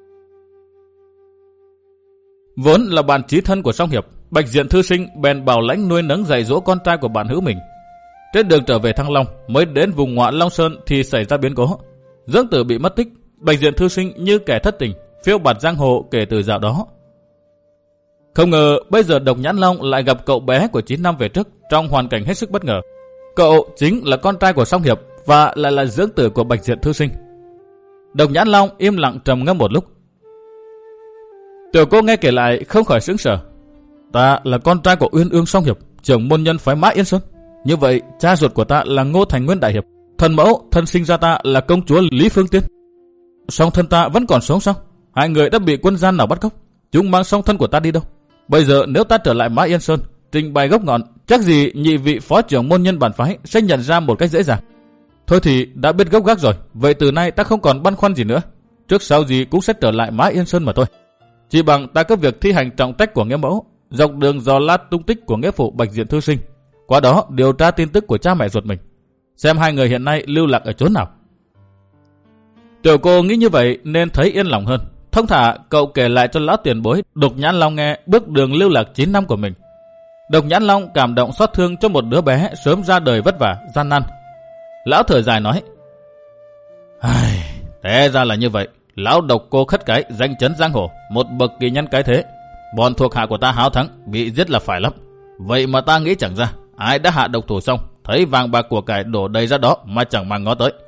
Vốn là bạn chí thân của Song Hiệp, Bạch Diện thư sinh bèn bảo lãnh nuôi nấng dạy dỗ con trai của bạn hữu mình. Trên đường trở về Thăng Long, mới đến vùng Ngọa Long Sơn thì xảy ra biến cố. Dưỡng tử bị mất tích, Bạch Diện thư sinh như kẻ thất tình, phiêu bạt giang hồ kể từ dạo đó. Không ngờ bây giờ Độc Nhãn Long lại gặp cậu bé của chín năm về trước trong hoàn cảnh hết sức bất ngờ. Cậu chính là con trai của Song Hiệp và lại là dưỡng tử của Bạch Diện thư sinh. Độc Nhãn Long im lặng trầm ngâm một lúc. Tiểu cô nghe kể lại không khỏi sững sờ. Ta là con trai của Uyên Ương Song Hiệp, trưởng môn nhân phái Mã Yên Sơn. Như vậy cha ruột của ta là Ngô Thành Nguyên đại hiệp, thần mẫu thân sinh ra ta là công chúa Lý Phương Tiên. Song thân ta vẫn còn sống sao? Hai người đã bị quân gian nào bắt cóc? Chúng mang song thân của ta đi đâu? Bây giờ nếu ta trở lại Mã Yên Sơn, trình bày gốc ngọn, chắc gì nhị vị phó trưởng môn nhân bản phái sẽ nhận ra một cách dễ dàng. Thôi thì đã biết gốc gác rồi, vậy từ nay ta không còn băn khoăn gì nữa. Trước sau gì cũng sẽ trở lại Mã Yên Sơn mà thôi. Chỉ bằng ta có việc thi hành trọng trách của nghĩa mẫu, dọc đường dò la tung tích của nghĩa phụ Bạch Diện thư sinh, qua đó điều tra tin tức của cha mẹ ruột mình, xem hai người hiện nay lưu lạc ở chốn nào. Tiểu cô nghĩ như vậy nên thấy yên lòng hơn. Thông thả cậu kể lại cho lão tiền bối Độc Nhãn Long nghe bước đường lưu lạc chín năm của mình. Độc Nhãn Long cảm động xót thương cho một đứa bé sớm ra đời vất vả gian nan. Lão thở dài nói: Ai, té ra là như vậy. lão độc cô khất cái danh chấn giang hồ, một bậc kỳ nhân cái thế. Bọn thuộc hạ của ta háo thắng, bị giết là phải lắm. Vậy mà ta nghĩ chẳng ra, ai đã hạ độc thủ xong, thấy vàng bạc của cải đổ đầy ra đó mà chẳng mang ngó tới.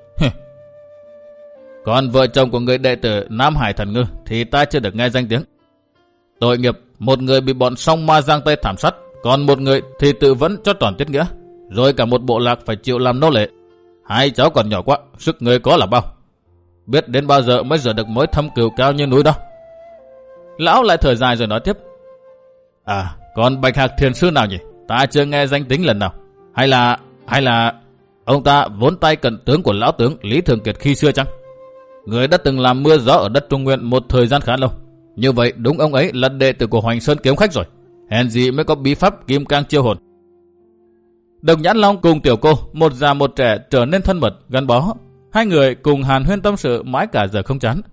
Còn vợ chồng của người đệ tử Nam Hải Thần Ngư thì ta chưa được nghe danh tiếng. Tội nghiệp, một người bị bọn song ma giang tây thảm sát, còn một người thì tự vẫn cho tròn tiết nghĩa, rồi cả một bộ lạc phải chịu làm nô lệ. Hai cháu còn nhỏ quá, sức người có là bao. Biết đến bao giờ mới rửa được mối thâm cừu cao như núi đó. Lão lại thở dài rồi nói tiếp. À, còn Bạch Hạc Thiền Sư nào nhỉ? Ta chưa nghe danh tính lần nào. Hay là, hay là ông ta vốn tay cận tướng của lão tướng Lý Thường Kiệt khi xưa chăng? Người đã từng làm mưa gió ở đất Trung Nguyên một thời gian khá lâu. Như vậy đúng ông ấy là đệ tử của Hoành Sơn Kiếm Khách rồi. Hèn gì mới có bí pháp Kim Cang Chiêu Hồn. Độc Nhãn Long cùng tiểu cô, một già một trẻ trở nên thân mật, gắn bó. Hai người cùng hàn huyên tâm sự mãi cả giờ không chán.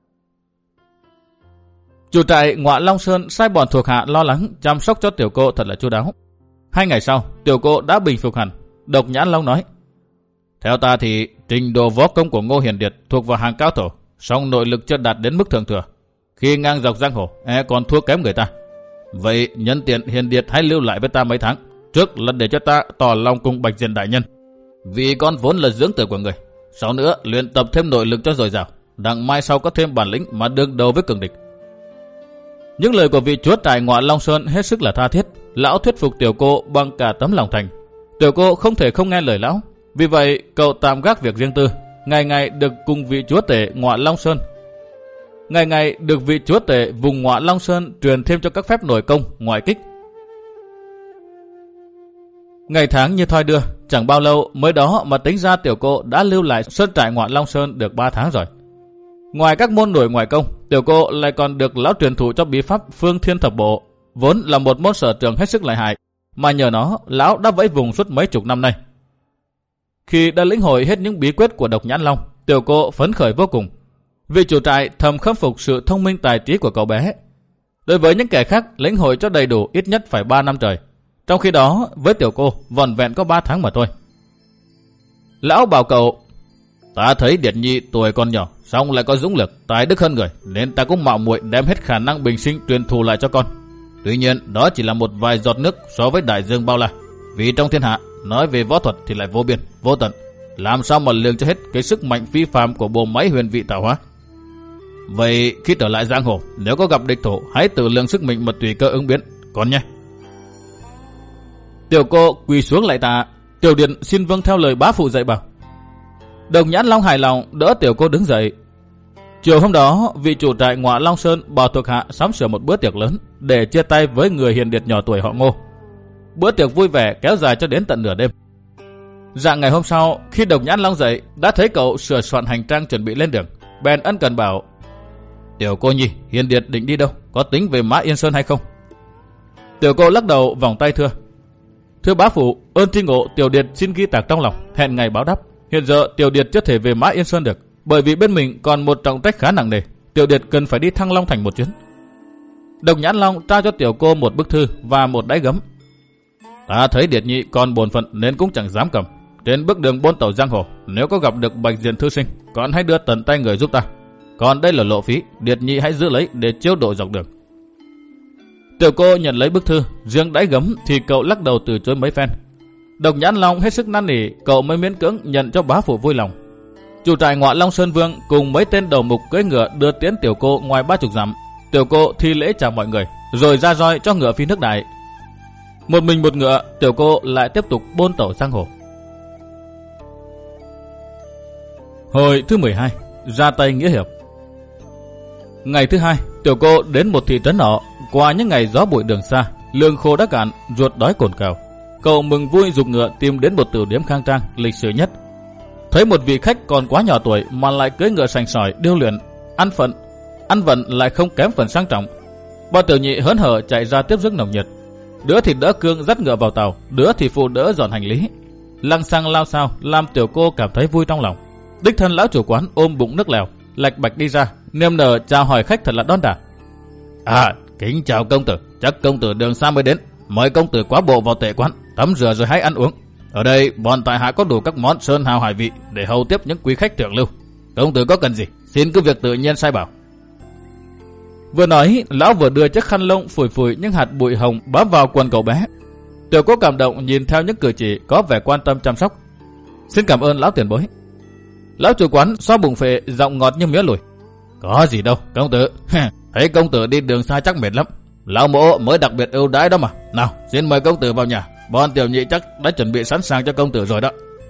Chủ trại Ngọa Long Sơn sai bọn thuộc hạ lo lắng chăm sóc cho tiểu cô thật là chu đáo. Hai ngày sau, tiểu cô đã bình phục hẳn. Độc Nhãn Long nói: theo ta thì trình độ võ công của Ngô Hiền Điệt thuộc vào hàng cao thủ, song nội lực chưa đạt đến mức thượng thừa. Khi ngang dọc giang hồ, e còn thua kém người ta. Vậy nhân tiện Hiền Điệt hãy lưu lại với ta mấy tháng, trước là để cho ta tỏ lòng cùng Bạch Diện đại nhân. Vì con vốn là dưỡng tử của người. Sau nữa luyện tập thêm nội lực cho dồi dào, đặng mai sau có thêm bản lĩnh mà đương đầu với cường địch. Những lời của vị chúa trại Ngọa Long Sơn hết sức là tha thiết. Lão thuyết phục tiểu cô bằng cả tấm lòng thành. Tiểu cô không thể không nghe lời lão. Vì vậy cậu tạm gác việc riêng tư, ngày ngày được cùng vị chúa tể Ngọa Long Sơn. Ngày ngày được vị chúa tể vùng Ngọa Long Sơn truyền thêm cho các phép nội công, ngoại kích. Ngày tháng như thoi đưa, chẳng bao lâu mới đó mà tính ra tiểu cô đã lưu lại sơn trại Ngọa Long Sơn được ba tháng rồi. Ngoài các môn nổi ngoại công, tiểu cô lại còn được lão truyền thụ cho bí pháp Phương Thiên Thập Bộ, vốn là một môn sở trường hết sức lợi hại, mà nhờ nó lão đã vẫy vùng suốt mấy chục năm nay. Khi đã lĩnh hội hết những bí quyết của Độc Nhãn Long, tiểu cô phấn khởi vô cùng. Vị chủ trại thầm khâm phục sự thông minh tài trí của cậu bé. Đối với những kẻ khác lĩnh hội cho đầy đủ ít nhất phải ba năm trời, trong khi đó với tiểu cô vỏn vẹn có ba tháng mà thôi. Lão bảo cậu: ta thấy Điệt Nhi tuổi còn nhỏ, song lại có dũng lực, tài đức hơn người, nên ta cũng mạo muội đem hết khả năng bình sinh truyền thụ lại cho con. Tuy nhiên đó chỉ là một vài giọt nước so với đại dương bao la. Vì trong thiên hạ nói về võ thuật thì lại vô biên, vô tận, làm sao mà lường cho hết cái sức mạnh phi phàm của bộ máy huyền vị tạo hóa. Vậy khi trở lại giang hồ, nếu có gặp địch thủ, hãy tự lượng sức mình mà tùy cơ ứng biến, con nhé. Tiểu cô quỳ xuống lại tạ. Tiểu Điền xin vâng theo lời bá phụ dạy bảo. Độc Nhãn Long hài lòng đỡ tiểu cô đứng dậy. Chiều hôm đó, vị chủ trại Ngọa Long Sơn bảo thuộc hạ sắm sửa một bữa tiệc lớn để chia tay với người hiền điệt nhỏ tuổi họ Ngô. Bữa tiệc vui vẻ kéo dài cho đến tận nửa đêm. Rạng ngày hôm sau, khi Độc Nhãn Long dậy, đã thấy cậu sửa soạn hành trang chuẩn bị lên đường, bèn ân cần bảo: tiểu cô nhi, hiền điệt định đi đâu, có tính về Mã Yên Sơn hay không? Tiểu cô lắc đầu vòng tay thưa: thưa bá phụ, ơn tri ngộ, tiểu điệt xin ghi tạc trong lòng, hẹn ngày báo đáp. Hiện giờ tiểu điệt chưa thể về Mã Yên Sơn được, bởi vì bên mình còn một trọng trách khá nặng nề, tiểu điệt cần phải đi Thăng Long Thành một chuyến. Độc Nhãn Long trao cho tiểu cô một bức thư và một đáy gấm. Ta thấy Điệt Nhi còn bổn phận nên cũng chẳng dám cầm. Trên bước đường buôn tàu giang hồ, nếu có gặp được Bạch Diện thư sinh, con hãy đưa tận tay người giúp ta. Còn đây là lộ phí, Điệt Nhi hãy giữ lấy để chiếu độ dọc đường. Tiểu cô nhận lấy bức thư, riêng đáy gấm thì cậu lắc đầu từ chối mấy phen. Độc Nhãn Long hết sức năn nỉ, cậu mới miễn cưỡng nhận cho bá phụ vui lòng. Chủ trại Ngọa Long Sơn Vương cùng mấy tên đầu mục cưỡi ngựa đưa tiến tiểu cô ngoài ba chục dặm. Tiểu cô thi lễ chào mọi người, rồi ra roi cho ngựa phi nước đại. Một mình một ngựa, tiểu cô lại tiếp tục bôn tẩu giang hồ. Hồi thứ mười hai, ra tay nghĩa hiệp. Ngày thứ hai, tiểu cô đến một thị trấn nọ. Qua những ngày gió bụi đường xa, lương khô đã cạn, ruột đói cồn cào. Cậu mừng vui giục ngựa tìm đến một tử điếm khang trang, lịch sử nhất. Thấy một vị khách còn quá nhỏ tuổi mà lại cưỡi ngựa sành sỏi, điêu luyện, ăn phận, ăn vận lại không kém phần sang trọng. Bọn tiểu nhị hớn hở chạy ra tiếp rước nồng nhiệt. Đứa thì đỡ cương dắt ngựa vào tàu, đứa thì phụ đỡ dọn hành lý. Lăng xăng lao sao làm tiểu cô cảm thấy vui trong lòng. Đích thân lão chủ quán ôm bụng nước lèo, lạch bạch đi ra, niềm nở chào hỏi khách thật là đon đả. À, kính chào công tử, chắc công tử đường xa mới đến, mời công tử quá bộ vào tệ quán, tắm rửa rồi hãy ăn uống. Ở đây bọn tại hạ có đủ các món sơn hào hải vị để hầu tiếp những quý khách thượng lưu. Công tử có cần gì, xin cứ việc tự nhiên sai bảo. Vừa nói, lão vừa đưa chiếc khăn lông phủi phủi những hạt bụi hồng bám vào quần cậu bé. Tiểu Cô cảm động nhìn theo những cử chỉ có vẻ quan tâm chăm sóc. Xin cảm ơn lão tiền bối. Lão chủ quán xoa bụng phệ, giọng ngọt như mía lùi. Có gì đâu, công tử. Thấy công tử đi đường xa chắc mệt lắm. Lão mỗ mới đặc biệt ưu đãi đó mà. Nào, xin mời công tử vào nhà. Bọn tiểu nhị chắc đã chuẩn bị sẵn sàng cho công tử rồi đó.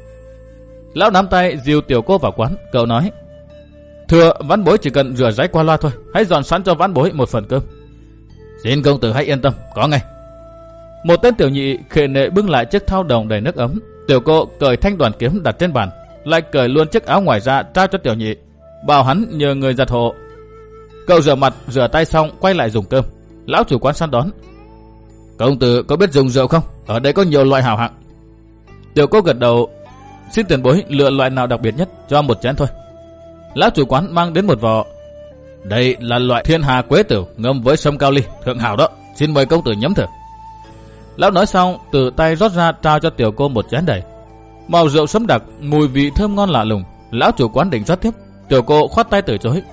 Lão nắm tay dìu Tiểu Cô vào quán. Cậu nói: Thưa, vãn bối chỉ cần rửa ráy qua loa thôi. Hãy dọn sẵn cho vãn bối một phần cơm. Xin công tử hãy yên tâm, có ngay. Một tên tiểu nhị khệ nệ bưng lại chiếc thau đồng đầy nước ấm. Tiểu Cô cởi thanh đoàn kiếm đặt trên bàn, lại cởi luôn chiếc áo ngoài ra trao cho tiểu nhị, bảo hắn nhờ người giặt hộ. Cậu rửa mặt rửa tay xong quay lại dùng cơm. Lão chủ quán săn đón: Công tử có biết dùng rượu không? Ở đây có nhiều loại hảo hạng. Tiểu Cô gật đầu: Xin tiền bối lựa loại nào đặc biệt nhất, cho một chén thôi. Lão chủ quán mang đến một vò. Đây là loại thiên hà quế tửu ngâm với sâm cao ly, thượng hảo đó. Xin mời công tử nhấm thử. Lão nói xong từ tay rót ra trao cho Tiểu Cô một chén đầy. Màu rượu sẫm đặc, mùi vị thơm ngon lạ lùng. Lão chủ quán định rót tiếp, Tiểu Cô khoát tay từ chối.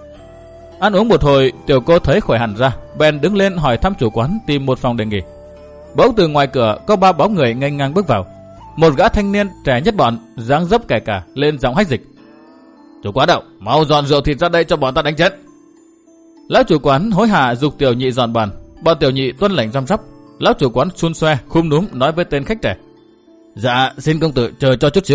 Ăn uống một hồi, Tiểu Cô thấy khỏe hẳn ra, bèn đứng lên hỏi thăm chủ quán tìm một phòng để nghỉ. Bỗng từ ngoài cửa có ba bóng người nghênh ngang bước vào. Một gã thanh niên trẻ nhất bọn, dáng dấp kẻ cả, lên giọng hách dịch: Chủ quán đậu, mau dọn rượu thịt ra đây cho bọn ta đánh chết. Lão chủ quán hối hả giục tiểu nhị dọn bàn. Bọn tiểu nhị tuân lệnh chăm sóc. Lão chủ quán xun xoe khum núm nói với tên khách trẻ: Dạ, xin công tử chờ cho chút xíu.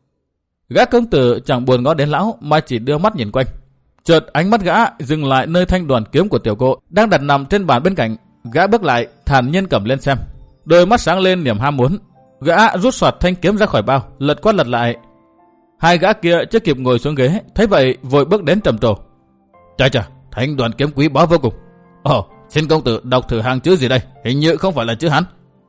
Gã công tử chẳng buồn ngó đến lão mà chỉ đưa mắt nhìn quanh. Chợt ánh mắt gã dừng lại nơi thanh đoàn kiếm của Tiểu Cô đang đặt nằm trên bàn bên cạnh. Gã bước lại, thản nhiên cầm lên xem. Đôi mắt sáng lên niềm ham muốn. Gã rút soạt thanh kiếm ra khỏi bao, lật qua lật lại. Hai gã kia chưa kịp ngồi xuống ghế, thấy vậy vội bước đến trầm trồ: Chà chà, thanh đoàn kiếm quý báu vô cùng. Ồ, xin công tử đọc thử hàng chữ gì đây, hình như không phải là chữ Hán.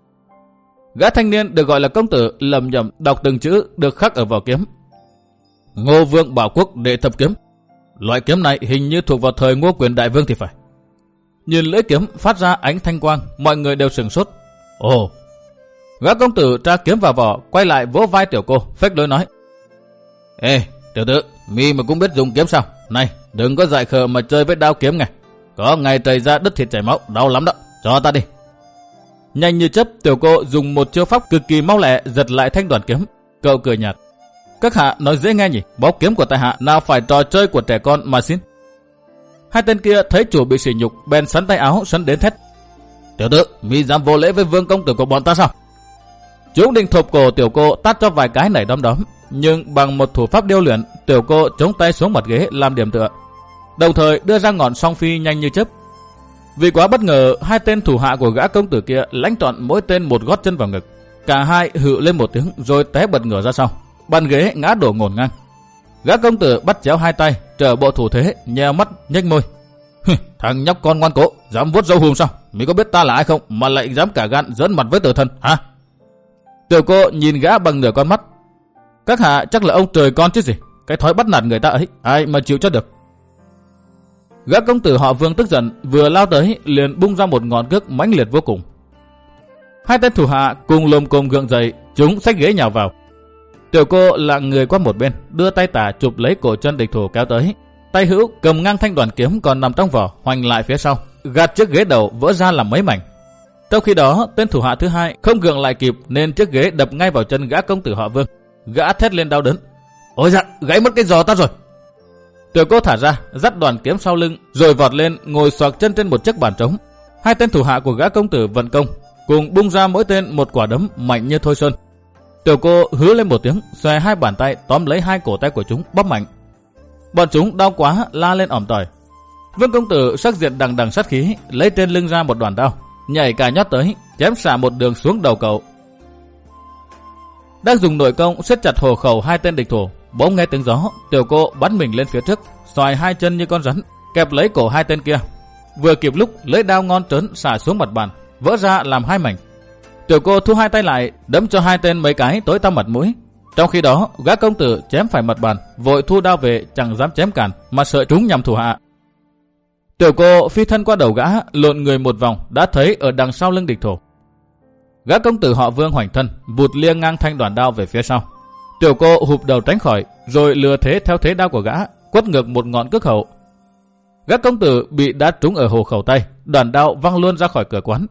Gã thanh niên được gọi là công tử lầm nhầm đọc từng chữ được khắc ở vỏ kiếm: Ngô Vương Bảo Quốc đệ thập kiếm. Loại kiếm này hình như thuộc vào thời Ngô Quyền đại vương thì phải. Nhìn lưỡi kiếm phát ra ánh thanh quang, mọi người đều sửng sốt. Ồ! Gã công tử tra kiếm vào vỏ, quay lại vỗ vai Tiểu Cô, phách lối nói: Ê, tiểu tử, mi mà cũng biết dùng kiếm sao? Này, đừng có dại khờ mà chơi với đao kiếm nghe. Có ngày trời ra đứt thịt chảy máu, đau lắm đó. Cho ta đi. Nhanh như chớp, Tiểu Cô dùng một chiêu pháp cực kỳ mau lẹ giật lại thanh đoàn kiếm. Cậu cười nhạt: Các hạ nói dễ nghe nhỉ, báu kiếm của tại hạ nào phải trò chơi của trẻ con mà xin. Hai tên kia thấy chủ bị sỉ nhục, bèn sắn tay áo sắn đến thét: Tiểu tử, mi dám vô lễ với vương công tử của bọn ta sao? Chúng định thộp cổ Tiểu Cô tát cho vài cái nảy đom đóm, nhưng bằng một thủ pháp điêu luyện, Tiểu Cô chống tay xuống mặt ghế làm điểm tựa, đồng thời đưa ra ngọn song phi nhanh như chớp. Vì quá bất ngờ, hai tên thủ hạ của gã công tử kia lãnh trọn mỗi tên một gót chân vào ngực. Cả hai hự lên một tiếng rồi té bật ngửa ra sau, bàn ghế ngã đổ ngổn ngang. Gã công tử bắt chéo hai tay, trở bộ thủ thế, nheo mắt nhếch môi: Thằng nhóc con ngoan cố, dám vuốt râu hùm sao? Mày có biết ta là ai không mà lại dám cả gan giỡn mặt với tử thần hả? Tiểu Cô nhìn gã bằng nửa con mắt: Các hạ chắc là ông trời con chứ gì? Cái thói bắt nạt người ta ấy, ai mà chịu cho được? Gã công tử họ Vương tức giận, vừa lao tới liền bung ra một ngọn cước mãnh liệt vô cùng. Hai tên thủ hạ cùng lồm cồm gượng dậy, chúng xách ghế nhào vào. Tiểu Cô lạng người qua một bên, đưa tay tả chụp lấy cổ chân địch thủ kéo tới. Tay hữu cầm ngang thanh đoàn kiếm còn nằm trong vỏ, hoành lại phía sau, gạt chiếc ghế đầu vỡ ra làm mấy mảnh. Trong khi đó, tên thủ hạ thứ hai không gượng lại kịp nên chiếc ghế đập ngay vào chân gã công tử họ Vương. Gã thét lên đau đớn: Ôi dạ, gãy mất cái giò ta rồi. Tiểu Cô thả ra, dắt đoàn kiếm sau lưng, rồi vọt lên ngồi xoạc chân trên một chiếc bàn trống. Hai tên thủ hạ của gã công tử vận công, cùng bung ra mỗi tên một quả đấm mạnh như thôi sơn. Tiểu Cô hứ lên một tiếng, xòe hai bàn tay tóm lấy hai cổ tay của chúng bóp mạnh. Bọn chúng đau quá la lên ỏm tỏi. Vương công tử sắc diện đằng đằng sát khí, lấy trên lưng ra một đoàn đao, nhảy cả nhót tới, chém xả một đường xuống đầu cậu. Đang dùng nội công siết chặt hổ khẩu hai tên địch thủ, bỗng nghe tiếng gió, Tiểu Cô bắn mình lên phía trước, xoài hai chân như con rắn, kẹp lấy cổ hai tên kia. Vừa kịp lúc lưỡi đao ngon trớn xả xuống mặt bàn, vỡ ra làm hai mảnh. Tiểu Cô thu hai tay lại, đấm cho hai tên mấy cái tối tăm mặt mũi. Trong khi đó, gã công tử chém phải mặt bàn, vội thu đao về, chẳng dám chém cản mà sợ trúng nhầm thủ hạ. Tiểu Cô phi thân qua đầu gã, lộn người một vòng đã thấy ở đằng sau lưng địch thủ. Gã công tử họ Vương hoành thân, vụt liêng ngang thanh đoàn đao về phía sau. Tiểu Cô hụp đầu tránh khỏi, rồi lừa thế theo thế đao của gã, quất ngược một ngọn cước hậu. Gã công tử bị đá trúng ở hồ khẩu tay, đoàn đao văng luôn ra khỏi cửa quán.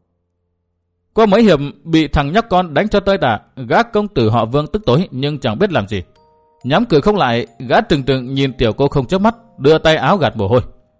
Qua mấy hiệp bị thằng nhóc con đánh cho tơi tả, gã công tử họ Vương tức tối nhưng chẳng biết làm gì. Nhắm cười không lại, gã trừng trừng nhìn tiểu cô không chớp mắt, đưa tay áo gạt mồ hôi.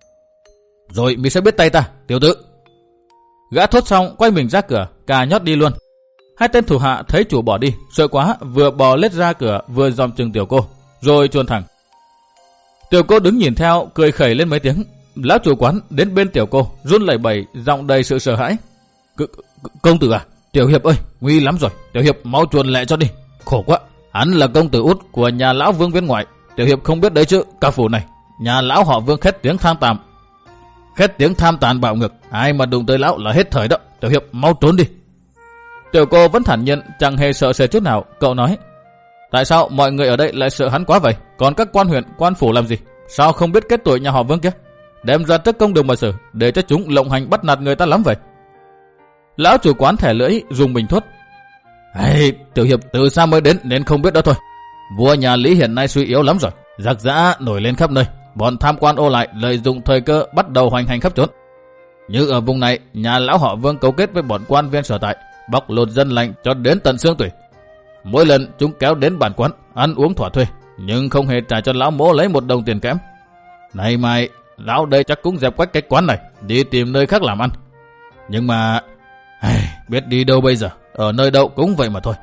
Rồi mình sẽ biết tay ta, tiểu tử. Gã thốt xong quay mình ra cửa, cà nhót đi luôn. Hai tên thủ hạ thấy chủ bỏ đi, sợ quá, vừa bò lết ra cửa vừa dòm chừng tiểu cô, rồi chuồn thẳng. Tiểu cô đứng nhìn theo, cười khẩy lên mấy tiếng. Lão chủ quán đến bên tiểu cô, run lẩy bẩy, giọng đầy sự sợ hãi. Công tử à, tiểu hiệp ơi, nguy lắm rồi, tiểu hiệp mau chuồn lẹ cho đi. Khổ quá, hắn là công tử út của nhà lão Vương viên ngoại, tiểu hiệp không biết đấy chứ. Cả phủ này, nhà lão họ Vương khét tiếng tham tàm, khét tiếng tham tàn bạo ngược, ai mà đụng tới lão là hết thời đó. Tiểu hiệp mau trốn đi. Tiểu cô vẫn thản nhiên, chẳng hề sợ sệt chút nào. Cậu nói, tại sao mọi người ở đây lại sợ hắn quá vậy? Còn các quan huyện, quan phủ làm gì? Sao không biết kết tội nhà họ Vương kia? Đem ra trước công đường mà xử, để cho chúng lộng hành bắt nạt người ta lắm vậy. Lão chủ quán thẻ lưỡi, dùng mình thốt. Hey, tiểu hiệp từ xa mới đến nên không biết đó thôi. Vua nhà Lý hiện nay suy yếu lắm rồi, giặc giã nổi lên khắp nơi. Bọn tham quan ô lại lợi dụng thời cơ bắt đầu hoành hành khắp trốn. Như ở vùng này, nhà lão họ Vương cấu kết với bọn quan viên sở tại, bóc lột dân lành cho đến tận xương tủy. Mỗi lần chúng kéo đến bản quán ăn uống thỏa thuê, nhưng không hề trả cho lão mỗ lấy một đồng tiền kém. Này mai, lão đây chắc cũng dẹp quách cái quán này, đi tìm nơi khác làm ăn. Nhưng mà ai, biết đi đâu bây giờ, ở nơi đâu cũng vậy mà thôi.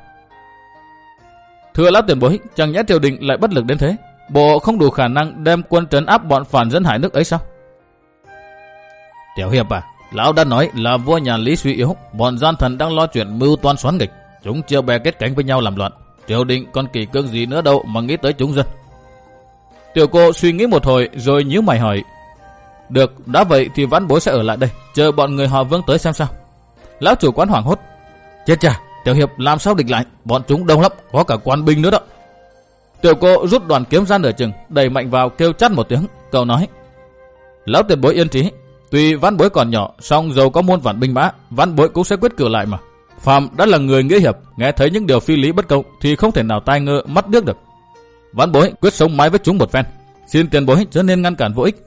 Thưa lão tiền bối, chẳng nhẽ triều đình lại bất lực đến thế? Bộ không đủ khả năng đem quân trấn áp bọn phản dân hải nước ấy sao? Tiểu hiệp à, lão đã nói là vua nhà Lý suy yếu, bọn gian thần đang lo chuyện mưu toan xoắn nghịch, chúng chưa bè kết cánh với nhau làm loạn, triều đình còn kỷ cương gì nữa đâu mà nghĩ tới chúng dân. Tiểu cô suy nghĩ một hồi rồi nhíu mày hỏi. Được, đã vậy thì vãn bối sẽ ở lại đây, chờ bọn người họ Vương tới xem sao. Lão chủ quán hoảng hốt. Chết chà, tiểu hiệp làm sao địch lại, bọn chúng đông lắm, có cả quan binh nữa đó. Tiểu cô rút đoàn kiếm ra nửa chừng, đẩy mạnh vào kêu chát một tiếng. Cậu nói, lão tiền bối yên trí, tuy vãn bối còn nhỏ, song dầu có muôn vạn binh mã, vãn bối cũng sẽ quyết cử lại mà. Phạm đã là người nghĩa hiệp, nghe thấy những điều phi lý bất công thì không thể nào tai ngơ mắt điếc được. Vãn bối quyết sống mái với chúng một phen, xin tiền bối chớ nên ngăn cản vô ích.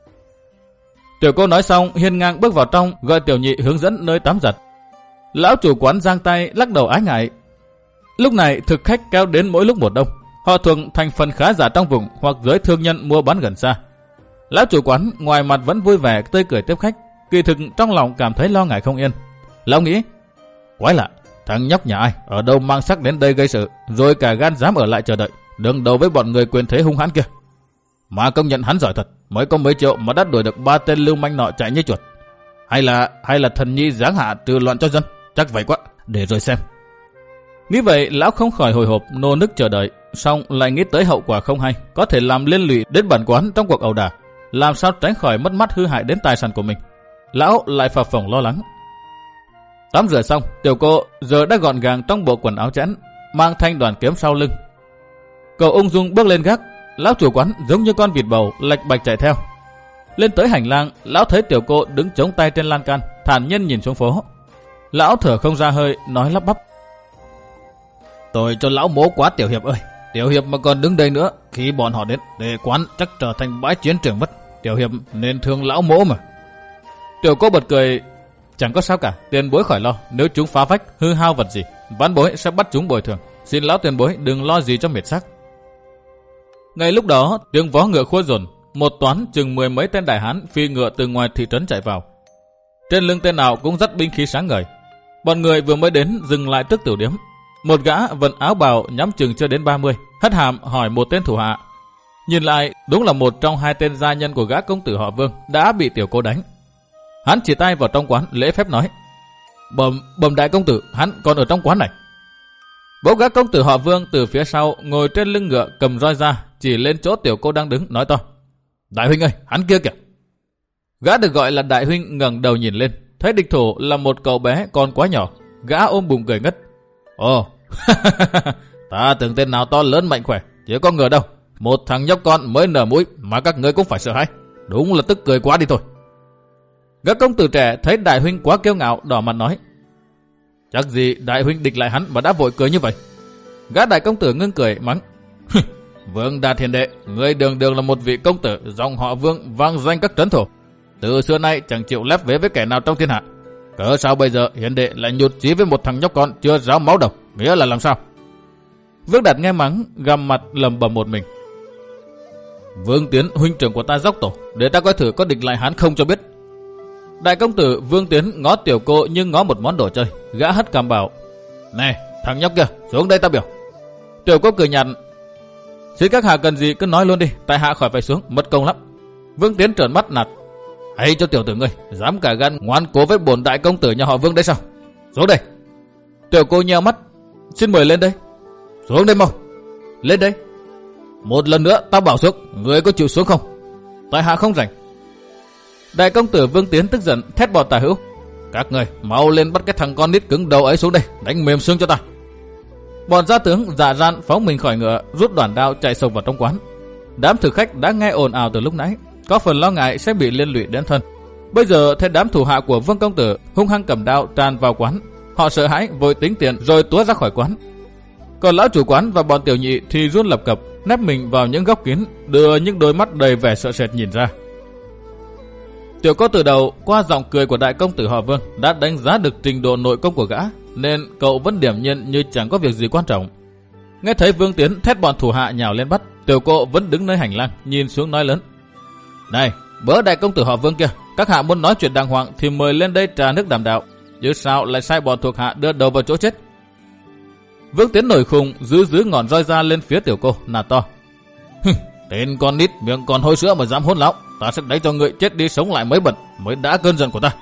Tiểu cô nói xong, hiên ngang bước vào trong, gọi tiểu nhị hướng dẫn nơi tắm giặt. Lão chủ quán giang tay lắc đầu ái ngại. Lúc này thực khách kéo đến mỗi lúc một đông, họ thường thành phần khá giả trong vùng hoặc giới thương nhân mua bán gần xa. Lão chủ quán ngoài mặt vẫn vui vẻ tươi cười tiếp khách, kỳ thực trong lòng cảm thấy lo ngại không yên. Lão nghĩ, quái lạ, thằng nhóc nhà ai ở đâu mang sắc đến đây gây sự, rồi cả gan dám ở lại chờ đợi, đương đầu với bọn người quyền thế hung hãn kia. Mà công nhận hắn giỏi thật, mới có mấy triệu mà đã đuổi được ba tên lưu manh nọ chạy như chuột. Hay là hay là thần nhi giáng hạ trừ loạn cho dân, chắc vậy quá, để rồi xem. Nghĩ vậy lão không khỏi hồi hộp nô nức chờ đợi, xong lại nghĩ tới hậu quả không hay, có thể làm liên lụy đến bản quán trong cuộc ẩu đả, làm sao tránh khỏi mất mát hư hại đến tài sản của mình. Lão lại phập phồng lo lắng. Tắm rửa xong, tiểu cô giờ đã gọn gàng trong bộ quần áo chẽn, mang thanh đoàn kiếm sau lưng. Cậu ung dung bước lên gác, lão chủ quán giống như con vịt bầu lạch bạch chạy theo. Lên tới hành lang, lão thấy tiểu cô đứng chống tay trên lan can, thản nhiên nhìn xuống phố. Lão thở không ra hơi, nói lắp bắp. Tôi cho lão mố quá tiểu hiệp ơi, tiểu hiệp mà còn đứng đây nữa, khi bọn họ đến để quán chắc trở thành bãi chiến trường mất. Tiểu hiệp nên thương lão mố mà. Tiểu cô bật cười. Chẳng có sao cả, tiền bối khỏi lo, nếu chúng phá vách hư hao vật gì, vãn bối sẽ bắt chúng bồi thường. Xin lão tiền bối đừng lo gì cho mệt xác. Ngay lúc đó, tiếng vó ngựa khua dồn, một toán chừng mười mấy tên đại hán phi ngựa từ ngoài thị trấn chạy vào. Trên lưng tên nào cũng dắt binh khí sáng ngời. Bọn người vừa mới đến dừng lại trước tiểu điếm. Một gã vận áo bào nhắm chừng chưa đến ba mươi, hất hàm hỏi một tên thủ hạ. Nhìn lại, đúng là một trong hai tên gia nhân của gã công tử họ Vương đã bị tiểu cô đánh. Hắn chỉ tay vào trong quán lễ phép nói, Bẩm bẩm đại công tử, hắn còn ở trong quán này. Bỗng gã công tử họ Vương từ phía sau ngồi trên lưng ngựa cầm roi ra, chỉ lên chỗ tiểu cô đang đứng nói to, đại huynh ơi, hắn kia kìa. Gã được gọi là đại huynh ngẩng đầu nhìn lên, thấy địch thủ là một cậu bé còn quá nhỏ. Gã ôm bụng cười ngất. Ồ, ta tưởng tên nào to lớn mạnh khỏe, chứ có ngờ đâu, một thằng nhóc con mới nở mũi mà các ngươi cũng phải sợ hãi. Đúng là tức cười quá đi thôi. Gã công tử trẻ thấy đại huynh quá kiêu ngạo, đỏ mặt nói, chắc gì đại huynh địch lại hắn mà đã vội cười như vậy. Gã đại công tử ngưng cười mắng, Vương Đạt hiền đệ, ngươi đường đường là một vị công tử dòng họ Vương vang danh các trấn thổ, từ xưa nay chẳng chịu lép vế với kẻ nào trong thiên hạ. Cớ sao bây giờ hiền đệ lại nhụt chí với một thằng nhóc con chưa ráo máu đầu, nghĩa là làm sao? Vương Đạt nghe mắng, gằm mặt lầm bầm một mình. Vương Tiến huynh trưởng của ta dốc tổ, để ta coi thử có địch lại hắn không cho biết. Đại công tử Vương Tiến ngó tiểu cô như ngó một món đồ chơi, gã hất cằm bảo: Này, thằng nhóc kia, xuống đây ta biểu. Tiểu cô cười nhạt: Xin các hạ cần gì cứ nói luôn đi, tại hạ khỏi phải xuống, mất công lắm. Vương Tiến trợn mắt nạt: Hay cho tiểu tử ngươi, dám cả gan ngoan cố với bổn đại công tử nhà họ Vương đấy sao? Xuống đây. Tiểu cô nheo mắt: Xin mời lên đây. Xuống đây mau. Lên đây. Một lần nữa tao bảo xuống, ngươi có chịu xuống không? Tại hạ không rảnh. Đại công tử Vương Tiến tức giận thét bọn tả hữu: Các người mau lên bắt cái thằng con nít cứng đầu ấy xuống đây, đánh mềm xương cho ta. Bọn gia tướng dạ gian phóng mình khỏi ngựa, rút đoàn đao chạy sộc vào trong quán. Đám thực khách đã nghe ồn ào từ lúc nãy, có phần lo ngại sẽ bị liên lụy đến thân. Bây giờ thấy đám thủ hạ của Vương công tử hung hăng cầm đao tràn vào quán, họ sợ hãi vội tính tiền rồi túa ra khỏi quán. Còn lão chủ quán và bọn tiểu nhị thì run lập cập, nép mình vào những góc kín, đưa những đôi mắt đầy vẻ sợ sệt nhìn ra. Tiểu cô từ đầu qua giọng cười của đại công tử họ Vương đã đánh giá được trình độ nội công của gã, nên cậu vẫn điềm nhiên như chẳng có việc gì quan trọng. Nghe thấy Vương Tiến thét bọn thủ hạ nhào lên bắt, tiểu cô vẫn đứng nơi hành lang nhìn xuống nói lớn: Này, bớ đại công tử họ Vương kia, các hạ muốn nói chuyện đàng hoàng thì mời lên đây trà nước đàm đạo, chứ sao lại sai bọn thuộc hạ đưa đầu vào chỗ chết. Vương Tiến nổi khùng, giữ giữ ngọn roi ra lên phía tiểu cô, nạt to: Tên con nít miệng còn hôi sữa mà dám hỗn láo, ta sẽ đánh cho người chết đi sống lại mấy bận mới đã cơn giận của ta.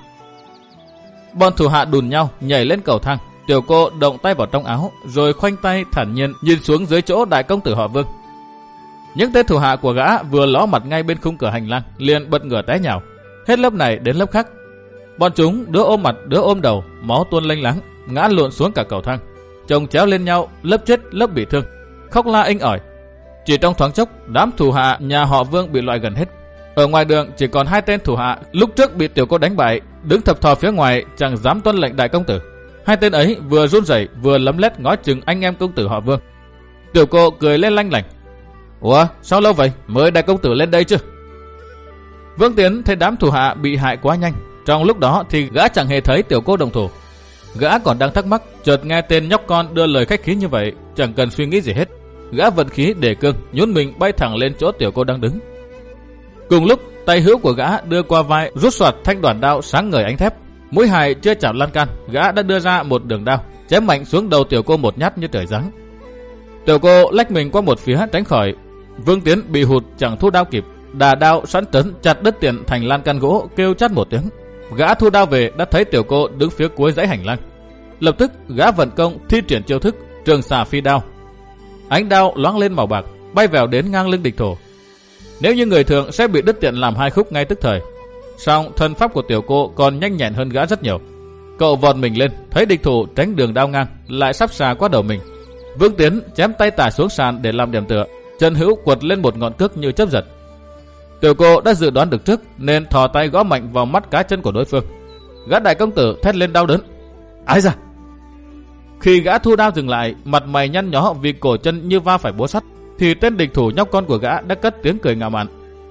Bọn thủ hạ đùn nhau nhảy lên cầu thang, tiểu cô động tay vào trong áo rồi khoanh tay thản nhiên nhìn xuống dưới chỗ đại công tử họ Vương. Những tên thủ hạ của gã vừa ló mặt ngay bên khung cửa hành lang liền bật ngửa té nhào, hết lớp này đến lớp khác. Bọn chúng đứa ôm mặt đứa ôm đầu, máu tuôn lênh láng, ngã lộn xuống cả cầu thang, chồng chéo lên nhau, lớp chết lớp bị thương, khóc la inh ỏi. Chỉ trong thoáng chốc, đám thủ hạ nhà họ Vương bị loại gần hết. Ở ngoài đường chỉ còn hai tên thủ hạ lúc trước bị tiểu cô đánh bại, đứng thập thò phía ngoài chẳng dám tuân lệnh đại công tử. Hai tên ấy vừa run rẩy vừa lấm lét ngó chừng anh em công tử họ Vương. Tiểu cô cười lên lanh lảnh: Ủa, sao lâu vậy, mới đại công tử lên đây chứ? Vương Tiến thấy đám thủ hạ bị hại quá nhanh, trong lúc đó thì gã chẳng hề thấy tiểu cô đồng thủ. Gã còn đang thắc mắc, chợt nghe tên nhóc con đưa lời khách khí như vậy, chẳng cần suy nghĩ gì hết. Gã vận khí để cương, nhún mình bay thẳng lên chỗ tiểu cô đang đứng. Cùng lúc, tay hữu của gã đưa qua vai, rút soạt thanh đoàn đao sáng ngời ánh thép. Mũi hài chưa chạm lan can, gã đã đưa ra một đường đao, chém mạnh xuống đầu tiểu cô một nhát như trời giáng. Tiểu cô lách mình qua một phía tránh khỏi. Vương Tiến bị hụt chẳng thu đao kịp, đà đao sẵn trấn chặt đứt tiền thành lan can gỗ, kêu chát một tiếng. Gã thu đao về đã thấy tiểu cô đứng phía cuối dãy hành lang. Lập tức gã vận công thi triển chiêu thức trường xà phi đao. Ánh đao loáng lên màu bạc, bay vèo đến ngang lưng địch thủ. Nếu như người thường sẽ bị đứt tiền làm hai khúc ngay tức thời, song thân pháp của tiểu cô còn nhanh nhẹn hơn gã rất nhiều. Cậu vọt mình lên, thấy địch thủ tránh đường đao ngang, lại sắp xà qua đầu mình. Vương Tiến chém tay tả xuống sàn để làm điểm tựa, chân hữu quật lên một ngọn cước như chớp giật. Tiểu cô đã dự đoán được trước nên thò tay gõ mạnh vào mắt cá chân của đối phương. Gã đại công tử thét lên đau đớn: Ái da! Khi gã thu đao dừng lại, mặt mày nhăn nhó vì cổ chân như va phải búa sắt, thì tên địch thủ nhóc con của gã đã cất tiếng cười ngạo mạn: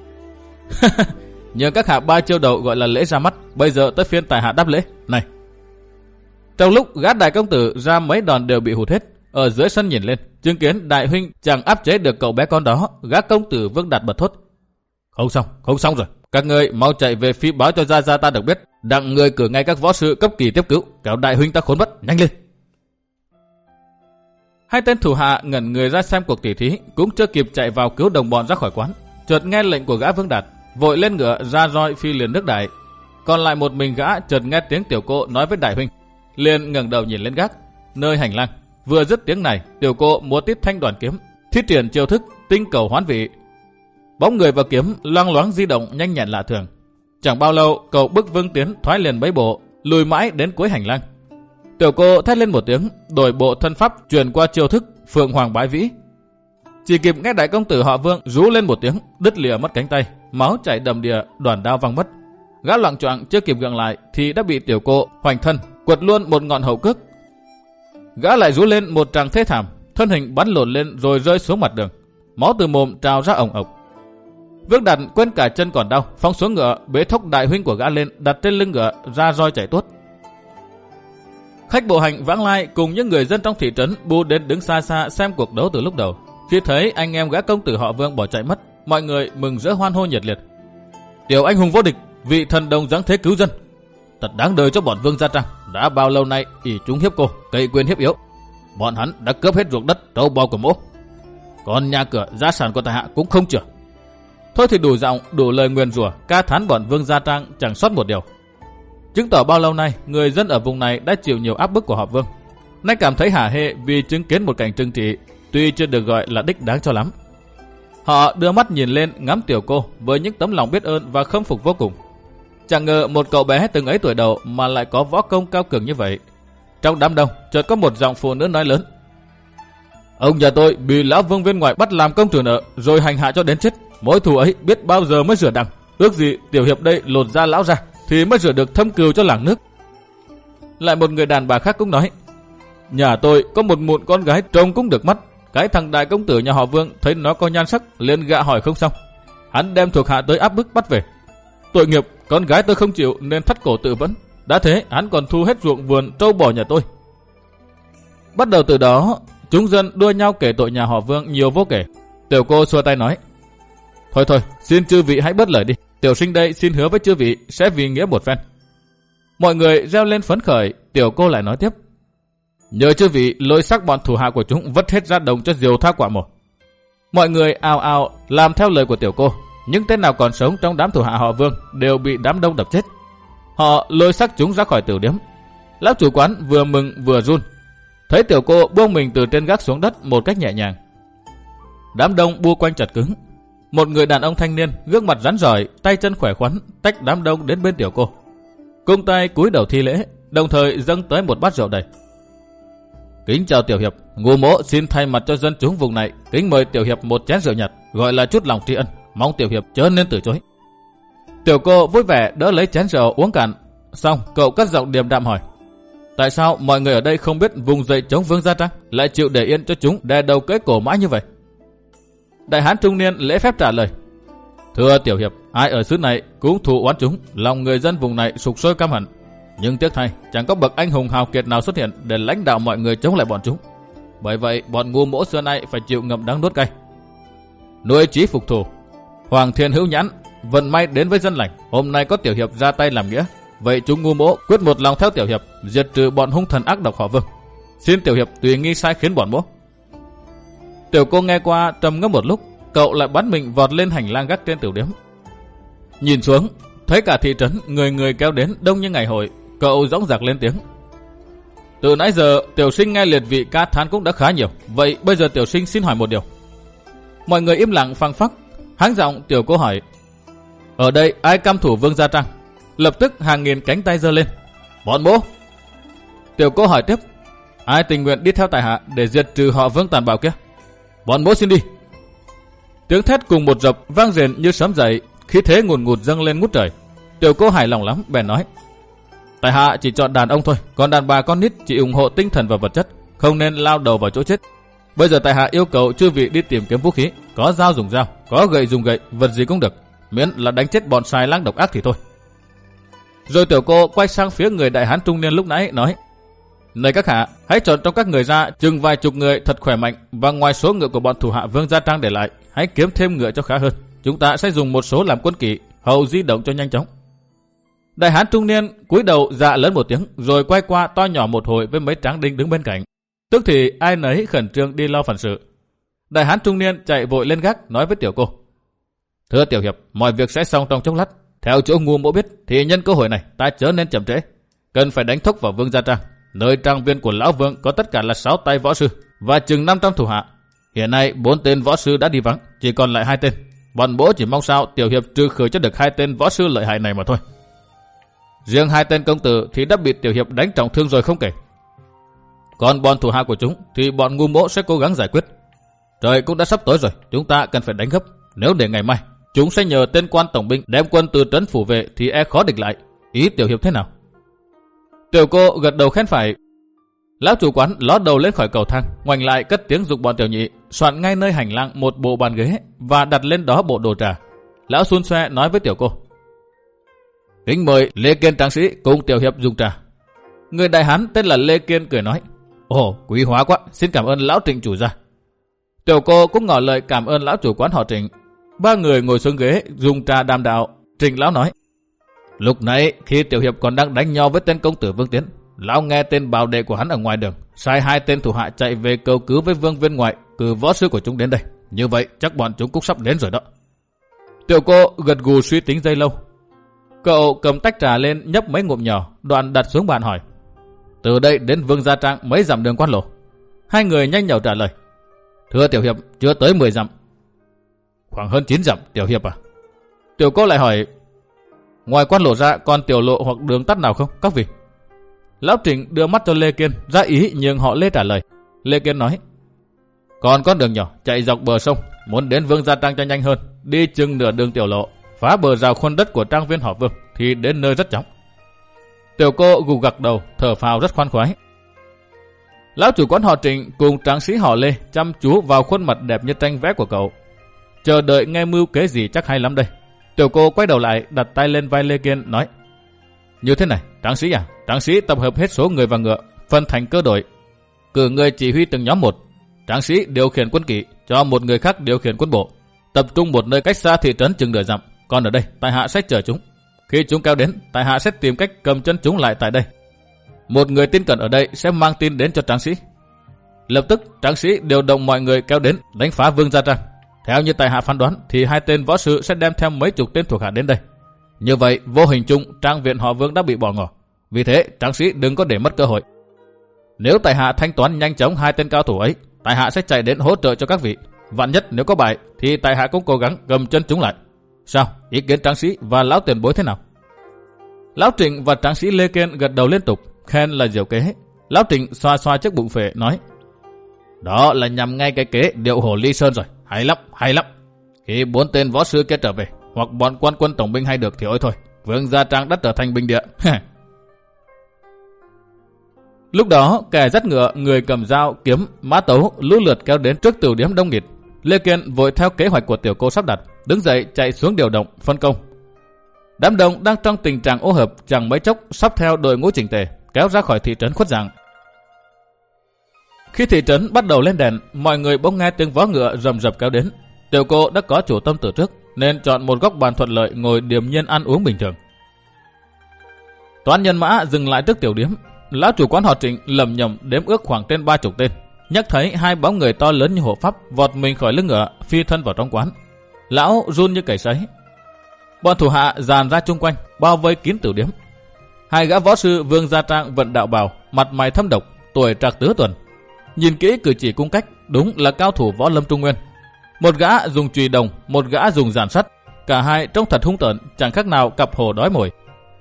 Nhờ các hạ ba chiêu đầu gọi là lễ ra mắt, bây giờ tới phiên tài hạ đáp lễ. Này! Trong lúc gã đại công tử ra mấy đòn đều bị hụt hết, ở dưới sân nhìn lên, chứng kiến đại huynh chẳng áp chế được cậu bé con đó, gã công tử Vương Đạt bật thốt: Không xong, không xong rồi. Các ngươi mau chạy về phi báo cho gia gia ta được biết, đặng người cử ngay các võ sư cấp kỳ tiếp cứu, kéo đại huynh ta khốn mất, nhanh lên. Hai tên thủ hạ ngẩn người ra xem cuộc tỉ thí, cũng chưa kịp chạy vào cứu đồng bọn ra khỏi quán, chợt nghe lệnh của gã Vương Đạt, vội lên ngựa ra roi phi liền nước đại. Còn lại một mình gã chợt nghe tiếng tiểu cô nói với đại huynh, liền ngẩng đầu nhìn lên gác nơi hành lang. Vừa dứt tiếng này, tiểu cô múa tít thanh đoàn kiếm, thi triển chiêu thức tinh cầu hoán vị. Bóng người và kiếm loang loáng di động nhanh nhẹn lạ thường. Chẳng bao lâu, cậu bức Vương Tiến thoái liền mấy bộ, lùi mãi đến cuối hành lang. Tiểu cô thét lên một tiếng, đổi bộ thân pháp truyền qua chiêu thức Phượng Hoàng Bái Vĩ. Chỉ kịp nghe đại công tử họ Vương rú lên một tiếng, đứt lìa mất cánh tay, máu chảy đầm đìa, đoàn đao văng mất. Gã loạng choạng chưa kịp gượng lại thì đã bị tiểu cô hoành thân quật luôn một ngọn hậu cước. Gã lại rú lên một tràng thê thảm, thân hình bắn lộn lên rồi rơi xuống mặt đường. máu từ mồm trào ra ồng ộc. Vương Đạt quên cả chân còn đau, phóng xuống ngựa, bế thốc đại huynh của gã lên, đặt trên lưng ngựa, ra roi chạy tuốt. Khách bộ hành vãng lai cùng những người dân trong thị trấn bu đến đứng xa xa xem cuộc đấu từ lúc đầu. Khi thấy anh em gã công tử họ Vương bỏ chạy mất, mọi người mừng rỡ hoan hô nhiệt liệt. Tiểu anh hùng vô địch, vị thần đồng giáng thế cứu dân. Thật đáng đời cho bọn Vương Gia Trang, đã bao lâu nay ỷ chúng hiếp cô, cậy quyền hiếp yếu. Bọn hắn đã cướp hết ruộng đất, trâu bò của mỗ. Còn nhà cửa, gia sản của tại hạ cũng không chừa. Thôi thì đủ giọng, đủ lời nguyền rủa, ca thán bọn Vương Gia Trang chẳng sót một điều. Chứng tỏ bao lâu nay, người dân ở vùng này đã chịu nhiều áp bức của họ Vương. Nay cảm thấy hả hê vì chứng kiến một cảnh trừng trị, tuy chưa được gọi là đích đáng cho lắm. Họ đưa mắt nhìn lên ngắm tiểu cô với những tấm lòng biết ơn và khâm phục vô cùng. Chẳng ngờ một cậu bé từng ấy tuổi đầu mà lại có võ công cao cường như vậy. Trong đám đông, chợt có một giọng phụ nữ nói lớn. Ông nhà tôi bị lão Vương bên ngoài bắt làm công trừ nợ, rồi hành hạ cho đến chết. Mối thù ấy biết bao giờ mới rửa đằng. Ước gì tiểu hiệp đây lột da lão ra, thì mới rửa được thâm cừu cho làng nước. Lại một người đàn bà khác cũng nói. Nhà tôi có một mụn con gái trông cũng được mắt. Cái thằng đại công tử nhà họ Vương thấy nó có nhan sắc, liền gạ hỏi không xong. Hắn đem thuộc hạ tới áp bức bắt về. Tội nghiệp, con gái tôi không chịu nên thắt cổ tự vẫn. Đã thế, hắn còn thu hết ruộng vườn trâu bò nhà tôi. Bắt đầu từ đó, chúng dân đua nhau kể tội nhà họ Vương nhiều vô kể. Tiểu cô xua tay nói. Thôi thôi, xin chư vị hãy bớt lời đi. Tiểu sinh đây xin hứa với chư vị sẽ vì nghĩa một phen. Mọi người reo lên phấn khởi, tiểu cô lại nói tiếp. Nhờ chư vị lôi xác bọn thủ hạ của chúng vất hết ra đồng cho diều tha quả mổ. Mọi người ào ào làm theo lời của tiểu cô. Những tên nào còn sống trong đám thủ hạ họ Vương đều bị đám đông đập chết. Họ lôi xác chúng ra khỏi tiểu điếm. Lão chủ quán vừa mừng vừa run. Thấy tiểu cô buông mình từ trên gác xuống đất một cách nhẹ nhàng. Đám đông bu quanh chặt cứng. Một người đàn ông thanh niên gương mặt rắn rỏi, tay chân khỏe khoắn, tách đám đông đến bên tiểu cô. Cung tay cúi đầu thi lễ, đồng thời dâng tới một bát rượu đầy. Kính chào tiểu hiệp, Ngô mỗ xin thay mặt cho dân chúng vùng này kính mời tiểu hiệp một chén rượu nhạt, gọi là chút lòng tri ân, mong tiểu hiệp chớ nên từ chối. Tiểu cô vui vẻ đỡ lấy chén rượu uống cạn, xong cậu cất giọng điềm đạm hỏi. Tại sao mọi người ở đây không biết vùng dậy chống Vương Gia Trang, lại chịu để yên cho chúng đè đầu cưỡi cổ mãi như vậy? Đại hán trung niên lễ phép trả lời. Thưa tiểu hiệp, ai ở xứ này cũng thù oán chúng, lòng người dân vùng này sục sôi căm hận. Nhưng tiếc thay, chẳng có bậc anh hùng hào kiệt nào xuất hiện để lãnh đạo mọi người chống lại bọn chúng. Bởi vậy, bọn ngu mỗ xưa nay phải chịu ngậm đắng nuốt cay. Nuôi chí phục thù, Hoàng Thiên hữu nhãn, vận may đến với dân lành. Hôm nay có tiểu hiệp ra tay làm nghĩa, vậy chúng ngu mỗ quyết một lòng theo tiểu hiệp, diệt trừ bọn hung thần ác độc họ Vương. Xin tiểu hiệp tùy nghi sai khiến bọn mỗ. Tiểu cô nghe qua trầm ngâm một lúc, cậu lại bắn mình vọt lên hành lang gác trên tiểu điếm. Nhìn xuống, thấy cả thị trấn người người kéo đến đông như ngày hội, cậu dõng dạc lên tiếng. Từ nãy giờ tiểu sinh nghe liệt vị ca thán cũng đã khá nhiều, vậy bây giờ tiểu sinh xin hỏi một điều. Mọi người im lặng phăng phắc, háng giọng tiểu cô hỏi. Ở đây ai căm thủ Vương Gia Trang? Lập tức hàng nghìn cánh tay giơ lên. Bọn mỗ. Tiểu cô hỏi tiếp. Ai tình nguyện đi theo tại hạ để diệt trừ họ Vương tàn bạo kia? Bọn mỗ xin đi. Tiếng thét cùng một dập vang rền như sấm dậy, khí thế ngùn ngụt dâng lên ngút trời. Tiểu cô hài lòng lắm, bèn nói. Tại hạ chỉ chọn đàn ông thôi, còn đàn bà con nít chỉ ủng hộ tinh thần và vật chất, không nên lao đầu vào chỗ chết. Bây giờ tại hạ yêu cầu chư vị đi tìm kiếm vũ khí, có dao dùng dao, có gậy dùng gậy, vật gì cũng được, miễn là đánh chết bọn sai lang độc ác thì thôi. Rồi tiểu cô quay sang phía người đại hán trung niên lúc nãy nói. Này các hạ, hãy chọn trong các người ra chừng vài chục người thật khỏe mạnh, và ngoài số ngựa của bọn thủ hạ Vương Gia Trang để lại, hãy kiếm thêm ngựa cho khá hơn. Chúng ta sẽ dùng một số làm quân kỵ, hầu di động cho nhanh chóng. Đại hán trung niên cúi đầu dạ lớn một tiếng, rồi quay qua to nhỏ một hồi với mấy tráng đinh đứng bên cạnh. Tức thì ai nấy khẩn trương đi lo phận sự. Đại hán trung niên chạy vội lên gác nói với tiểu cô. Thưa tiểu hiệp, mọi việc sẽ xong trong chốc lát. Theo chỗ ngu mỗ biết thì nhân cơ hội này ta chớ nên chậm trễ, cần phải đánh thốc vào Vương Gia Trang. Nơi trang viên của lão Vương có tất cả là sáu tay võ sư và chừng năm trăm thủ hạ. Hiện nay bốn tên võ sư đã đi vắng, chỉ còn lại hai tên. Bọn bố chỉ mong sao tiểu hiệp trừ khử cho được hai tên võ sư lợi hại này mà thôi. Riêng hai tên công tử thì đã bị tiểu hiệp đánh trọng thương rồi không kể. Còn bọn thủ hạ của chúng thì bọn ngu mỗ sẽ cố gắng giải quyết. Trời cũng đã sắp tối rồi, chúng ta cần phải đánh gấp. Nếu để ngày mai chúng sẽ nhờ tên quan tổng binh đem quân từ trấn phủ về thì e khó địch lại. Ý tiểu hiệp thế nào? Tiểu cô gật đầu khen phải. Lão chủ quán ló đầu lên khỏi cầu thang, ngoảnh lại cất tiếng giục bọn tiểu nhị soạn ngay nơi hành lang một bộ bàn ghế và đặt lên đó bộ đồ trà. Lão xun xoe nói với tiểu cô: kính mời Lê Kiên tráng sĩ cùng tiểu hiệp dùng trà. Người đại hán tên là Lê Kiên cười nói: ồ, quý hóa quá, xin cảm ơn lão Trịnh chủ gia. Tiểu cô cũng ngỏ lời cảm ơn lão chủ quán họ Trịnh. Ba người ngồi xuống ghế dùng trà đàm đạo. Trịnh lão nói: lúc nãy khi tiểu hiệp còn đang đánh nhau với tên công tử Vương Tiến, lão nghe tên bảo đệ của hắn ở ngoài đường sai hai tên thủ hạ chạy về cầu cứu với Vương Viên Ngoại, cử võ sư của chúng đến đây. Như vậy chắc bọn chúng cũng sắp đến rồi đó. Tiểu cô gật gù suy tính giây lâu. Cậu cầm tách trà lên nhấp mấy ngụm nhỏ, đoạn đặt xuống bàn hỏi: từ đây đến Vương Gia Trang mấy dặm đường quan lộ? Hai người nhanh nhảu trả lời: thưa tiểu hiệp, chưa tới mười dặm. Khoảng hơn chín dặm tiểu hiệp à? Tiểu cô lại hỏi: ngoài quan lộ ra còn tiểu lộ hoặc đường tắt nào không các vị? Lão Trịnh đưa mắt cho Lê Kiên, ra ý nhường họ Lê trả lời. Lê Kiên nói: còn con đường nhỏ chạy dọc bờ sông, muốn đến Vương Gia Trang cho nhanh hơn, đi chừng nửa đường tiểu lộ, phá bờ rào khuôn đất của trang viên họ Vương thì đến nơi rất chóng. Tiểu cô gù gật đầu, thở phào rất khoan khoái. Lão chủ quán họ Trịnh cùng tráng sĩ họ Lê chăm chú vào khuôn mặt đẹp như tranh vẽ của cậu, chờ đợi nghe mưu kế gì chắc hay lắm đây. Tiểu cô quay đầu lại đặt tay lên vai Lê Kiên nói: như thế này, tráng sĩ à, tráng sĩ tập hợp hết số người và ngựa, phân thành cơ đội, cử người chỉ huy từng nhóm một. Tráng sĩ điều khiển quân kỵ, cho một người khác điều khiển quân bộ, tập trung một nơi cách xa thị trấn chừng nửa dặm. Còn ở đây, tại hạ sẽ chờ chúng. Khi chúng kéo đến, tại hạ sẽ tìm cách cầm chân chúng lại tại đây. Một người tin cẩn ở đây sẽ mang tin đến cho tráng sĩ. Lập tức tráng sĩ điều động mọi người kéo đến đánh phá Vương Gia Trang. Theo như tại hạ phán đoán thì hai tên võ sư sẽ đem theo mấy chục tên thuộc hạ đến đây. Như vậy vô hình chung trang viện họ Vương đã bị bỏ ngỏ. Vì thế tráng sĩ đừng có để mất cơ hội. Nếu tại hạ thanh toán nhanh chóng hai tên cao thủ ấy, tại hạ sẽ chạy đến hỗ trợ cho các vị. Vạn nhất nếu có bại thì tại hạ cũng cố gắng cầm chân chúng lại. Sao, ý kiến tráng sĩ và lão tiền bối thế nào? Lão Trịnh và tráng sĩ Lê Kiên gật đầu liên tục, khen là diệu kế. Lão Trịnh xoa xoa chiếc bụng phệ nói: đó là nhằm ngay cái kế điệu hổ ly sơn rồi, hay lắm, hay lắm. Khi bốn tên võ sư kia trở về, hoặc bọn quan quân tổng binh hay được thì ôi thôi, Vương Gia Trang đã trở thành binh địa. Lúc đó kẻ dắt ngựa, người cầm dao, kiếm, mã tấu lũ lượt kéo đến trước tiểu điếm đông nghịt. Lê Kiên vội theo kế hoạch của tiểu cô sắp đặt, đứng dậy chạy xuống điều động phân công. Đám đông đang trong tình trạng ô hợp, chẳng mấy chốc sắp theo đội ngũ chỉnh tề kéo ra khỏi thị trấn khuất dạng. Khi thị trấn bắt đầu lên đèn, mọi người bỗng nghe tiếng vó ngựa rầm rập kéo đến. Tiểu cô đã có chủ tâm từ trước nên chọn một góc bàn thuận lợi ngồi điềm nhiên ăn uống bình thường. Toán nhân mã dừng lại trước tiểu điếm. Lão chủ quán họ Trịnh lầm nhầm đếm ước khoảng trên ba chục tên. Nhắc thấy hai bóng người to lớn như hộ pháp vọt mình khỏi lưng ngựa, phi thân vào trong quán. Lão run như cầy sấy. Bọn thủ hạ dàn ra chung quanh, bao vây kín tiểu điếm. Hai gã võ sư Vương Gia Trang vận đạo bào, mặt mày thâm độc, tuổi trạc tứ tuần. Nhìn kỹ cử chỉ cung cách, đúng là cao thủ võ lâm Trung Nguyên. Một gã dùng chùy đồng, một gã dùng giản sắt, cả hai trông thật hung tợn, chẳng khác nào cặp hổ đói mồi.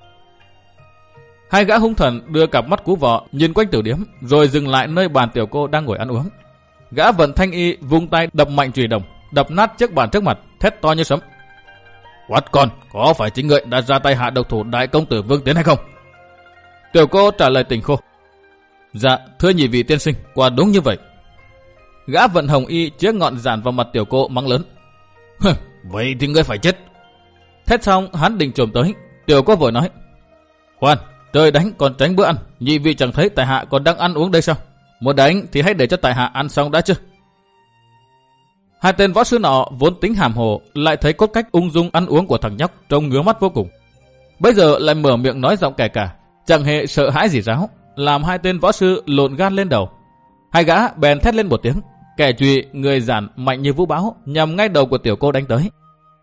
Hai gã hung thần đưa cặp mắt cú vọ nhìn quanh tiểu điếm, rồi dừng lại nơi bàn tiểu cô đang ngồi ăn uống. Gã vận thanh y vung tay đập mạnh chùy đồng, đập nát chiếc bàn trước mặt, thét to như sấm: quát con, có phải chính ngươi đã ra tay hạ độc thủ đại công tử Vương Tiến hay không? Tiểu cô trả lời tình khô: dạ, thưa nhị vị tiên sinh, quả đúng như vậy. Gã vận hồng y chĩa ngọn giản vào mặt tiểu cô mắng lớn: vậy thì ngươi phải chết. Thét xong hắn định trồm tới. Tiểu cô vội nói: khoan, trời đánh còn tránh bữa ăn, nhị vị chẳng thấy tại hạ còn đang ăn uống đây sao? Muốn đánh thì hãy để cho tại hạ ăn xong đã chứ. Hai tên võ sư nọ vốn tính hàm hồ, lại thấy cốt cách ung dung ăn uống của thằng nhóc trông ngứa mắt vô cùng. Bây giờ lại mở miệng nói giọng kẻ cả, chẳng hề sợ hãi gì ráo, làm hai tên võ sư lộn gan lên đầu. Hai gã bèn thét lên một tiếng, kẻ chùy người giản mạnh như vũ bão nhằm ngay đầu của tiểu cô đánh tới.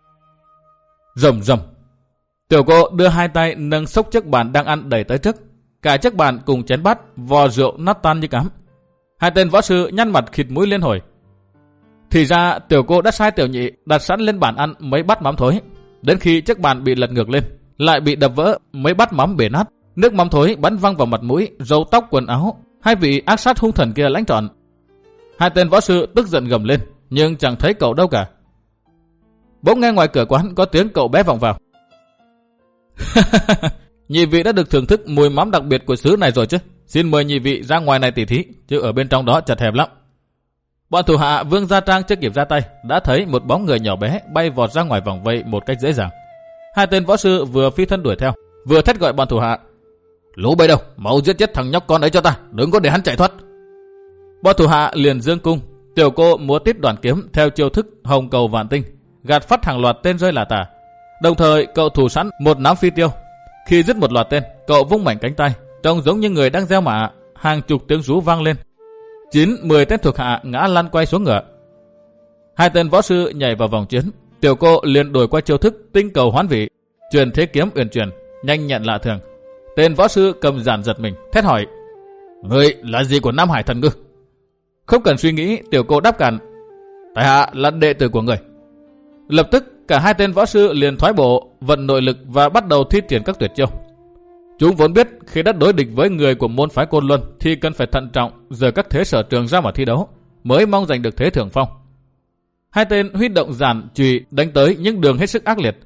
Rầm rầm, tiểu cô đưa hai tay nâng xốc chiếc bàn đang ăn đẩy tới trước, cả chiếc bàn cùng chén bát, vò rượu nát tan như cám. Hai tên võ sư nhăn mặt khịt mũi lên hồi. Thì ra tiểu cô đã sai tiểu nhị đặt sẵn lên bàn ăn mấy bát mắm thối. Đến khi chiếc bàn bị lật ngược lên, lại bị đập vỡ, mấy bát mắm bể nát, nước mắm thối bắn văng vào mặt mũi, râu tóc quần áo. Hai vị ác sát hung thần kia lãnh trọn. Hai tên võ sư tức giận gầm lên, nhưng chẳng thấy cậu đâu cả. Bỗng nghe ngoài cửa quán có tiếng cậu bé vọng vào: nhị vị đã được thưởng thức mùi mắm đặc biệt của xứ này rồi chứ? Xin mời nhị vị ra ngoài này tỉ thí, chứ ở bên trong đó chật hẹp lắm. Bọn thủ hạ Vương Gia Trang chưa kịp ra tay, đã thấy một bóng người nhỏ bé bay vọt ra ngoài vòng vây một cách dễ dàng. Hai tên võ sư vừa phi thân đuổi theo, vừa thét gọi bọn thủ hạ: Lũ bay đâu, mau giết chết thằng nhóc con ấy cho ta, đừng có để hắn chạy thoát. Bọn thủ hạ liền dương cung, tiểu cô múa tít đoàn kiếm theo chiêu thức hồng cầu vạn tinh, gạt phát hàng loạt tên rơi là tả. Đồng thời cậu thủ sẵn một nắm phi tiêu. Khi dứt một loạt tên, cậu vung mảnh cánh tay, trông giống như người đang gieo mạ. Hàng chục tiếng rú vang lên. Chín, mười tên thuộc hạ ngã lăn quay xuống ngựa. Hai tên võ sư nhảy vào vòng chiến. Tiểu cô liền đổi qua chiêu thức tinh cầu hoán vị, truyền thế kiếm uyển chuyển, nhanh nhẹn lạ thường. Tên võ sư cầm giản giật mình, thét hỏi: Ngươi là gì của Nam Hải Thần Ngư? Không cần suy nghĩ, tiểu cô đáp cản: Tại hạ là đệ tử của người. Lập tức cả hai tên võ sư liền thoái bộ, vận nội lực và bắt đầu thi triển các tuyệt chiêu. Chúng vốn biết khi đã đối địch với người của môn phái Côn Luân thì cần phải thận trọng, rời các thế sở trường ra mà thi đấu, mới mong giành được thế thượng phong. Hai tên huy động giản chùy đánh tới những đường hết sức ác liệt.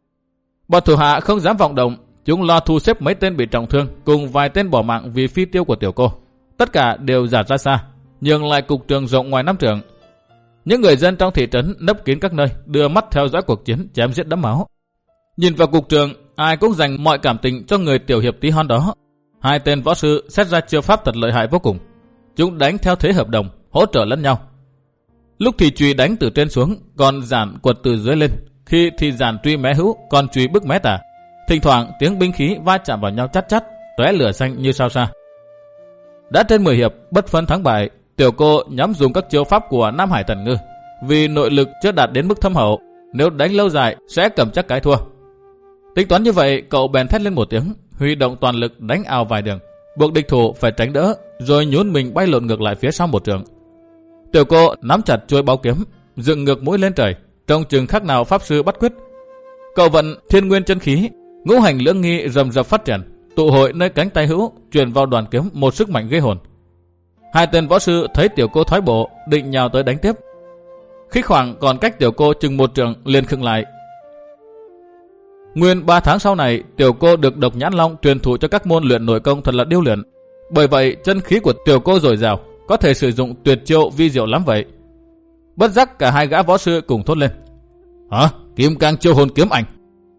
Bọn thủ hạ không dám vọng động, chúng lo thu xếp mấy tên bị trọng thương cùng vài tên bỏ mạng vì phi tiêu của tiểu cô. Tất cả đều dạt ra xa, nhường lại cục trường rộng ngoài năm trượng. Những người dân trong thị trấn nấp kín các nơi, đưa mắt theo dõi cuộc chiến chém giết đẫm máu. Nhìn vào cục trường, ai cũng dành mọi cảm tình cho người tiểu hiệp tí hon đó. Hai tên võ sư xét ra chiêu pháp thật lợi hại vô cùng. Chúng đánh theo thế hợp đồng, hỗ trợ lẫn nhau. Lúc thì chùy đánh từ trên xuống, còn giản quật từ dưới lên. Khi thì giản truy mé hữu, còn chùy bức mé tả. Thỉnh thoảng tiếng binh khí va chạm vào nhau chát chát, tóe lửa xanh như sao xa. Đã trên mười hiệp, bất phân thắng bại, tiểu cô nhắm dùng các chiêu pháp của Nam Hải Thần Ngư. Vì nội lực chưa đạt đến mức thâm hậu, nếu đánh lâu dài sẽ cầm chắc cái thua. Tính toán như vậy, cậu bèn thét lên một tiếng, huy động toàn lực đánh ào vài đường, buộc địch thủ phải tránh đỡ, rồi nhún mình bay lộn ngược lại phía sau một trường. Tiểu cô nắm chặt chuôi báo kiếm, dựng ngược mũi lên trời, trông chừng khác nào pháp sư bắt quyết. Cậu vận thiên nguyên chân khí, ngũ hành lưỡng nghi rầm rập phát triển, tụ hội nơi cánh tay hữu, truyền vào đoàn kiếm một sức mạnh ghê hồn. Hai tên võ sư thấy tiểu cô thoái bộ, định nhào tới đánh tiếp. Khi khoảng còn cách tiểu cô chừng một trường liền khựng lại. Nguyên ba tháng sau này, tiểu cô được Độc Nhãn Long truyền thụ cho các môn luyện nội công thật là điêu luyện. Bởi vậy chân khí của tiểu cô dồi dào, có thể sử dụng tuyệt chiêu vi diệu lắm vậy. Bất giác cả hai gã võ sư cùng thốt lên: Hả? Kim Cang Chiêu Hồn Kiếm Ảnh.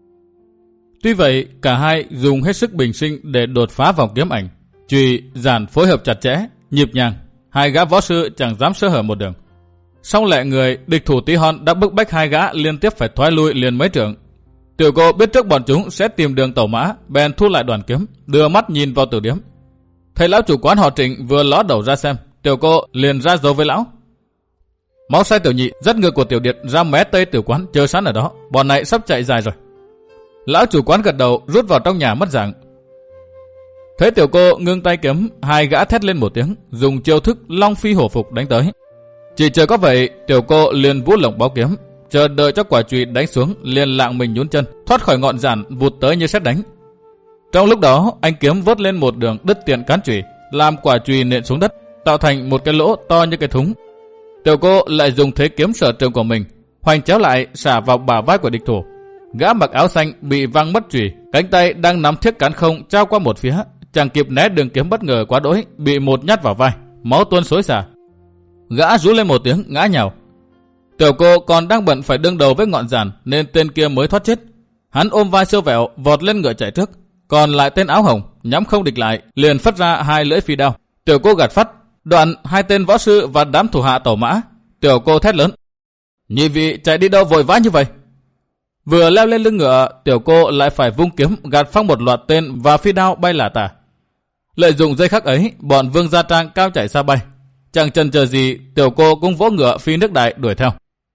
Tuy vậy, cả hai dùng hết sức bình sinh để đột phá vòng kiếm ảnh. Chùy, giản phối hợp chặt chẽ, nhịp nhàng, hai gã võ sư chẳng dám sơ hở một đường. Song lẹ người, địch thủ tí hon đã bức bách hai gã liên tiếp phải thoái lui liền mấy trượng. Tiểu cô biết trước bọn chúng sẽ tìm đường tẩu mã, bèn thu lại đoàn kiếm, đưa mắt nhìn vào tử điếm. Thấy lão chủ quán họ Trịnh vừa ló đầu ra xem, tiểu cô liền ra dấu với lão: Máu sai tiểu nhị dắt ngựa của tiểu điệt ra mé tây tử quán chờ sẵn ở đó, bọn này sắp chạy dài rồi. Lão chủ quán gật đầu, rút vào trong nhà mất dạng. Thấy tiểu cô ngưng tay kiếm, hai gã thét lên một tiếng, dùng chiêu thức long phi hổ phục đánh tới. Chỉ chờ có vậy, tiểu cô liền vũ lồng báo kiếm, chờ đợi cho quả chùy đánh xuống, liền lạng mình nhún chân, thoát khỏi ngọn giản vụt tới như sét đánh. Trong lúc đó, anh kiếm vớt lên một đường đứt tiện cán chùy, làm quả chùy nện xuống đất, tạo thành một cái lỗ to như cái thúng. Tiểu cô lại dùng thế kiếm sở trường của mình, hoành chéo lại xả vào bả vai của địch thủ. Gã mặc áo xanh bị văng mất chùy, cánh tay đang nắm thiết cán không trao qua một phía, chẳng kịp né đường kiếm bất ngờ quá đỗi, bị một nhát vào vai, máu tuôn xối xả. Gã rú lên một tiếng ngã nhào. Tiểu cô còn đang bận phải đương đầu với ngọn giản nên tên kia mới thoát chết. Hắn ôm vai siêu vẹo vọt lên ngựa chạy trước, còn lại tên áo hồng nhắm không địch lại liền phất ra hai lưỡi phi đao. Tiểu cô gạt phát, đoạn hai tên võ sư và đám thủ hạ tẩu mã. Tiểu cô thét lớn: Nhị vị chạy đi đâu vội vã như vậy? Vừa leo lên lưng ngựa, tiểu cô lại phải vung kiếm gạt phăng một loạt tên và phi đao bay lả tả. Lợi dụng giây khắc ấy, bọn Vương Gia Trang cao chạy xa bay. Chẳng chần chờ gì, tiểu cô cũng vỗ ngựa phi nước đại đuổi theo.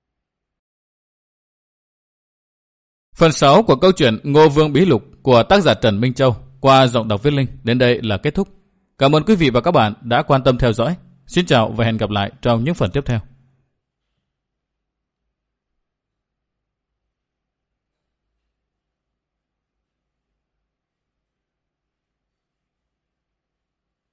Phần sáu của câu chuyện Ngô Vương Bí Lục của tác giả Trần Minh Châu qua giọng đọc Viết Linh đến đây là kết thúc. Cảm ơn quý vị và các bạn đã quan tâm theo dõi. Xin chào và hẹn gặp lại trong những phần tiếp theo.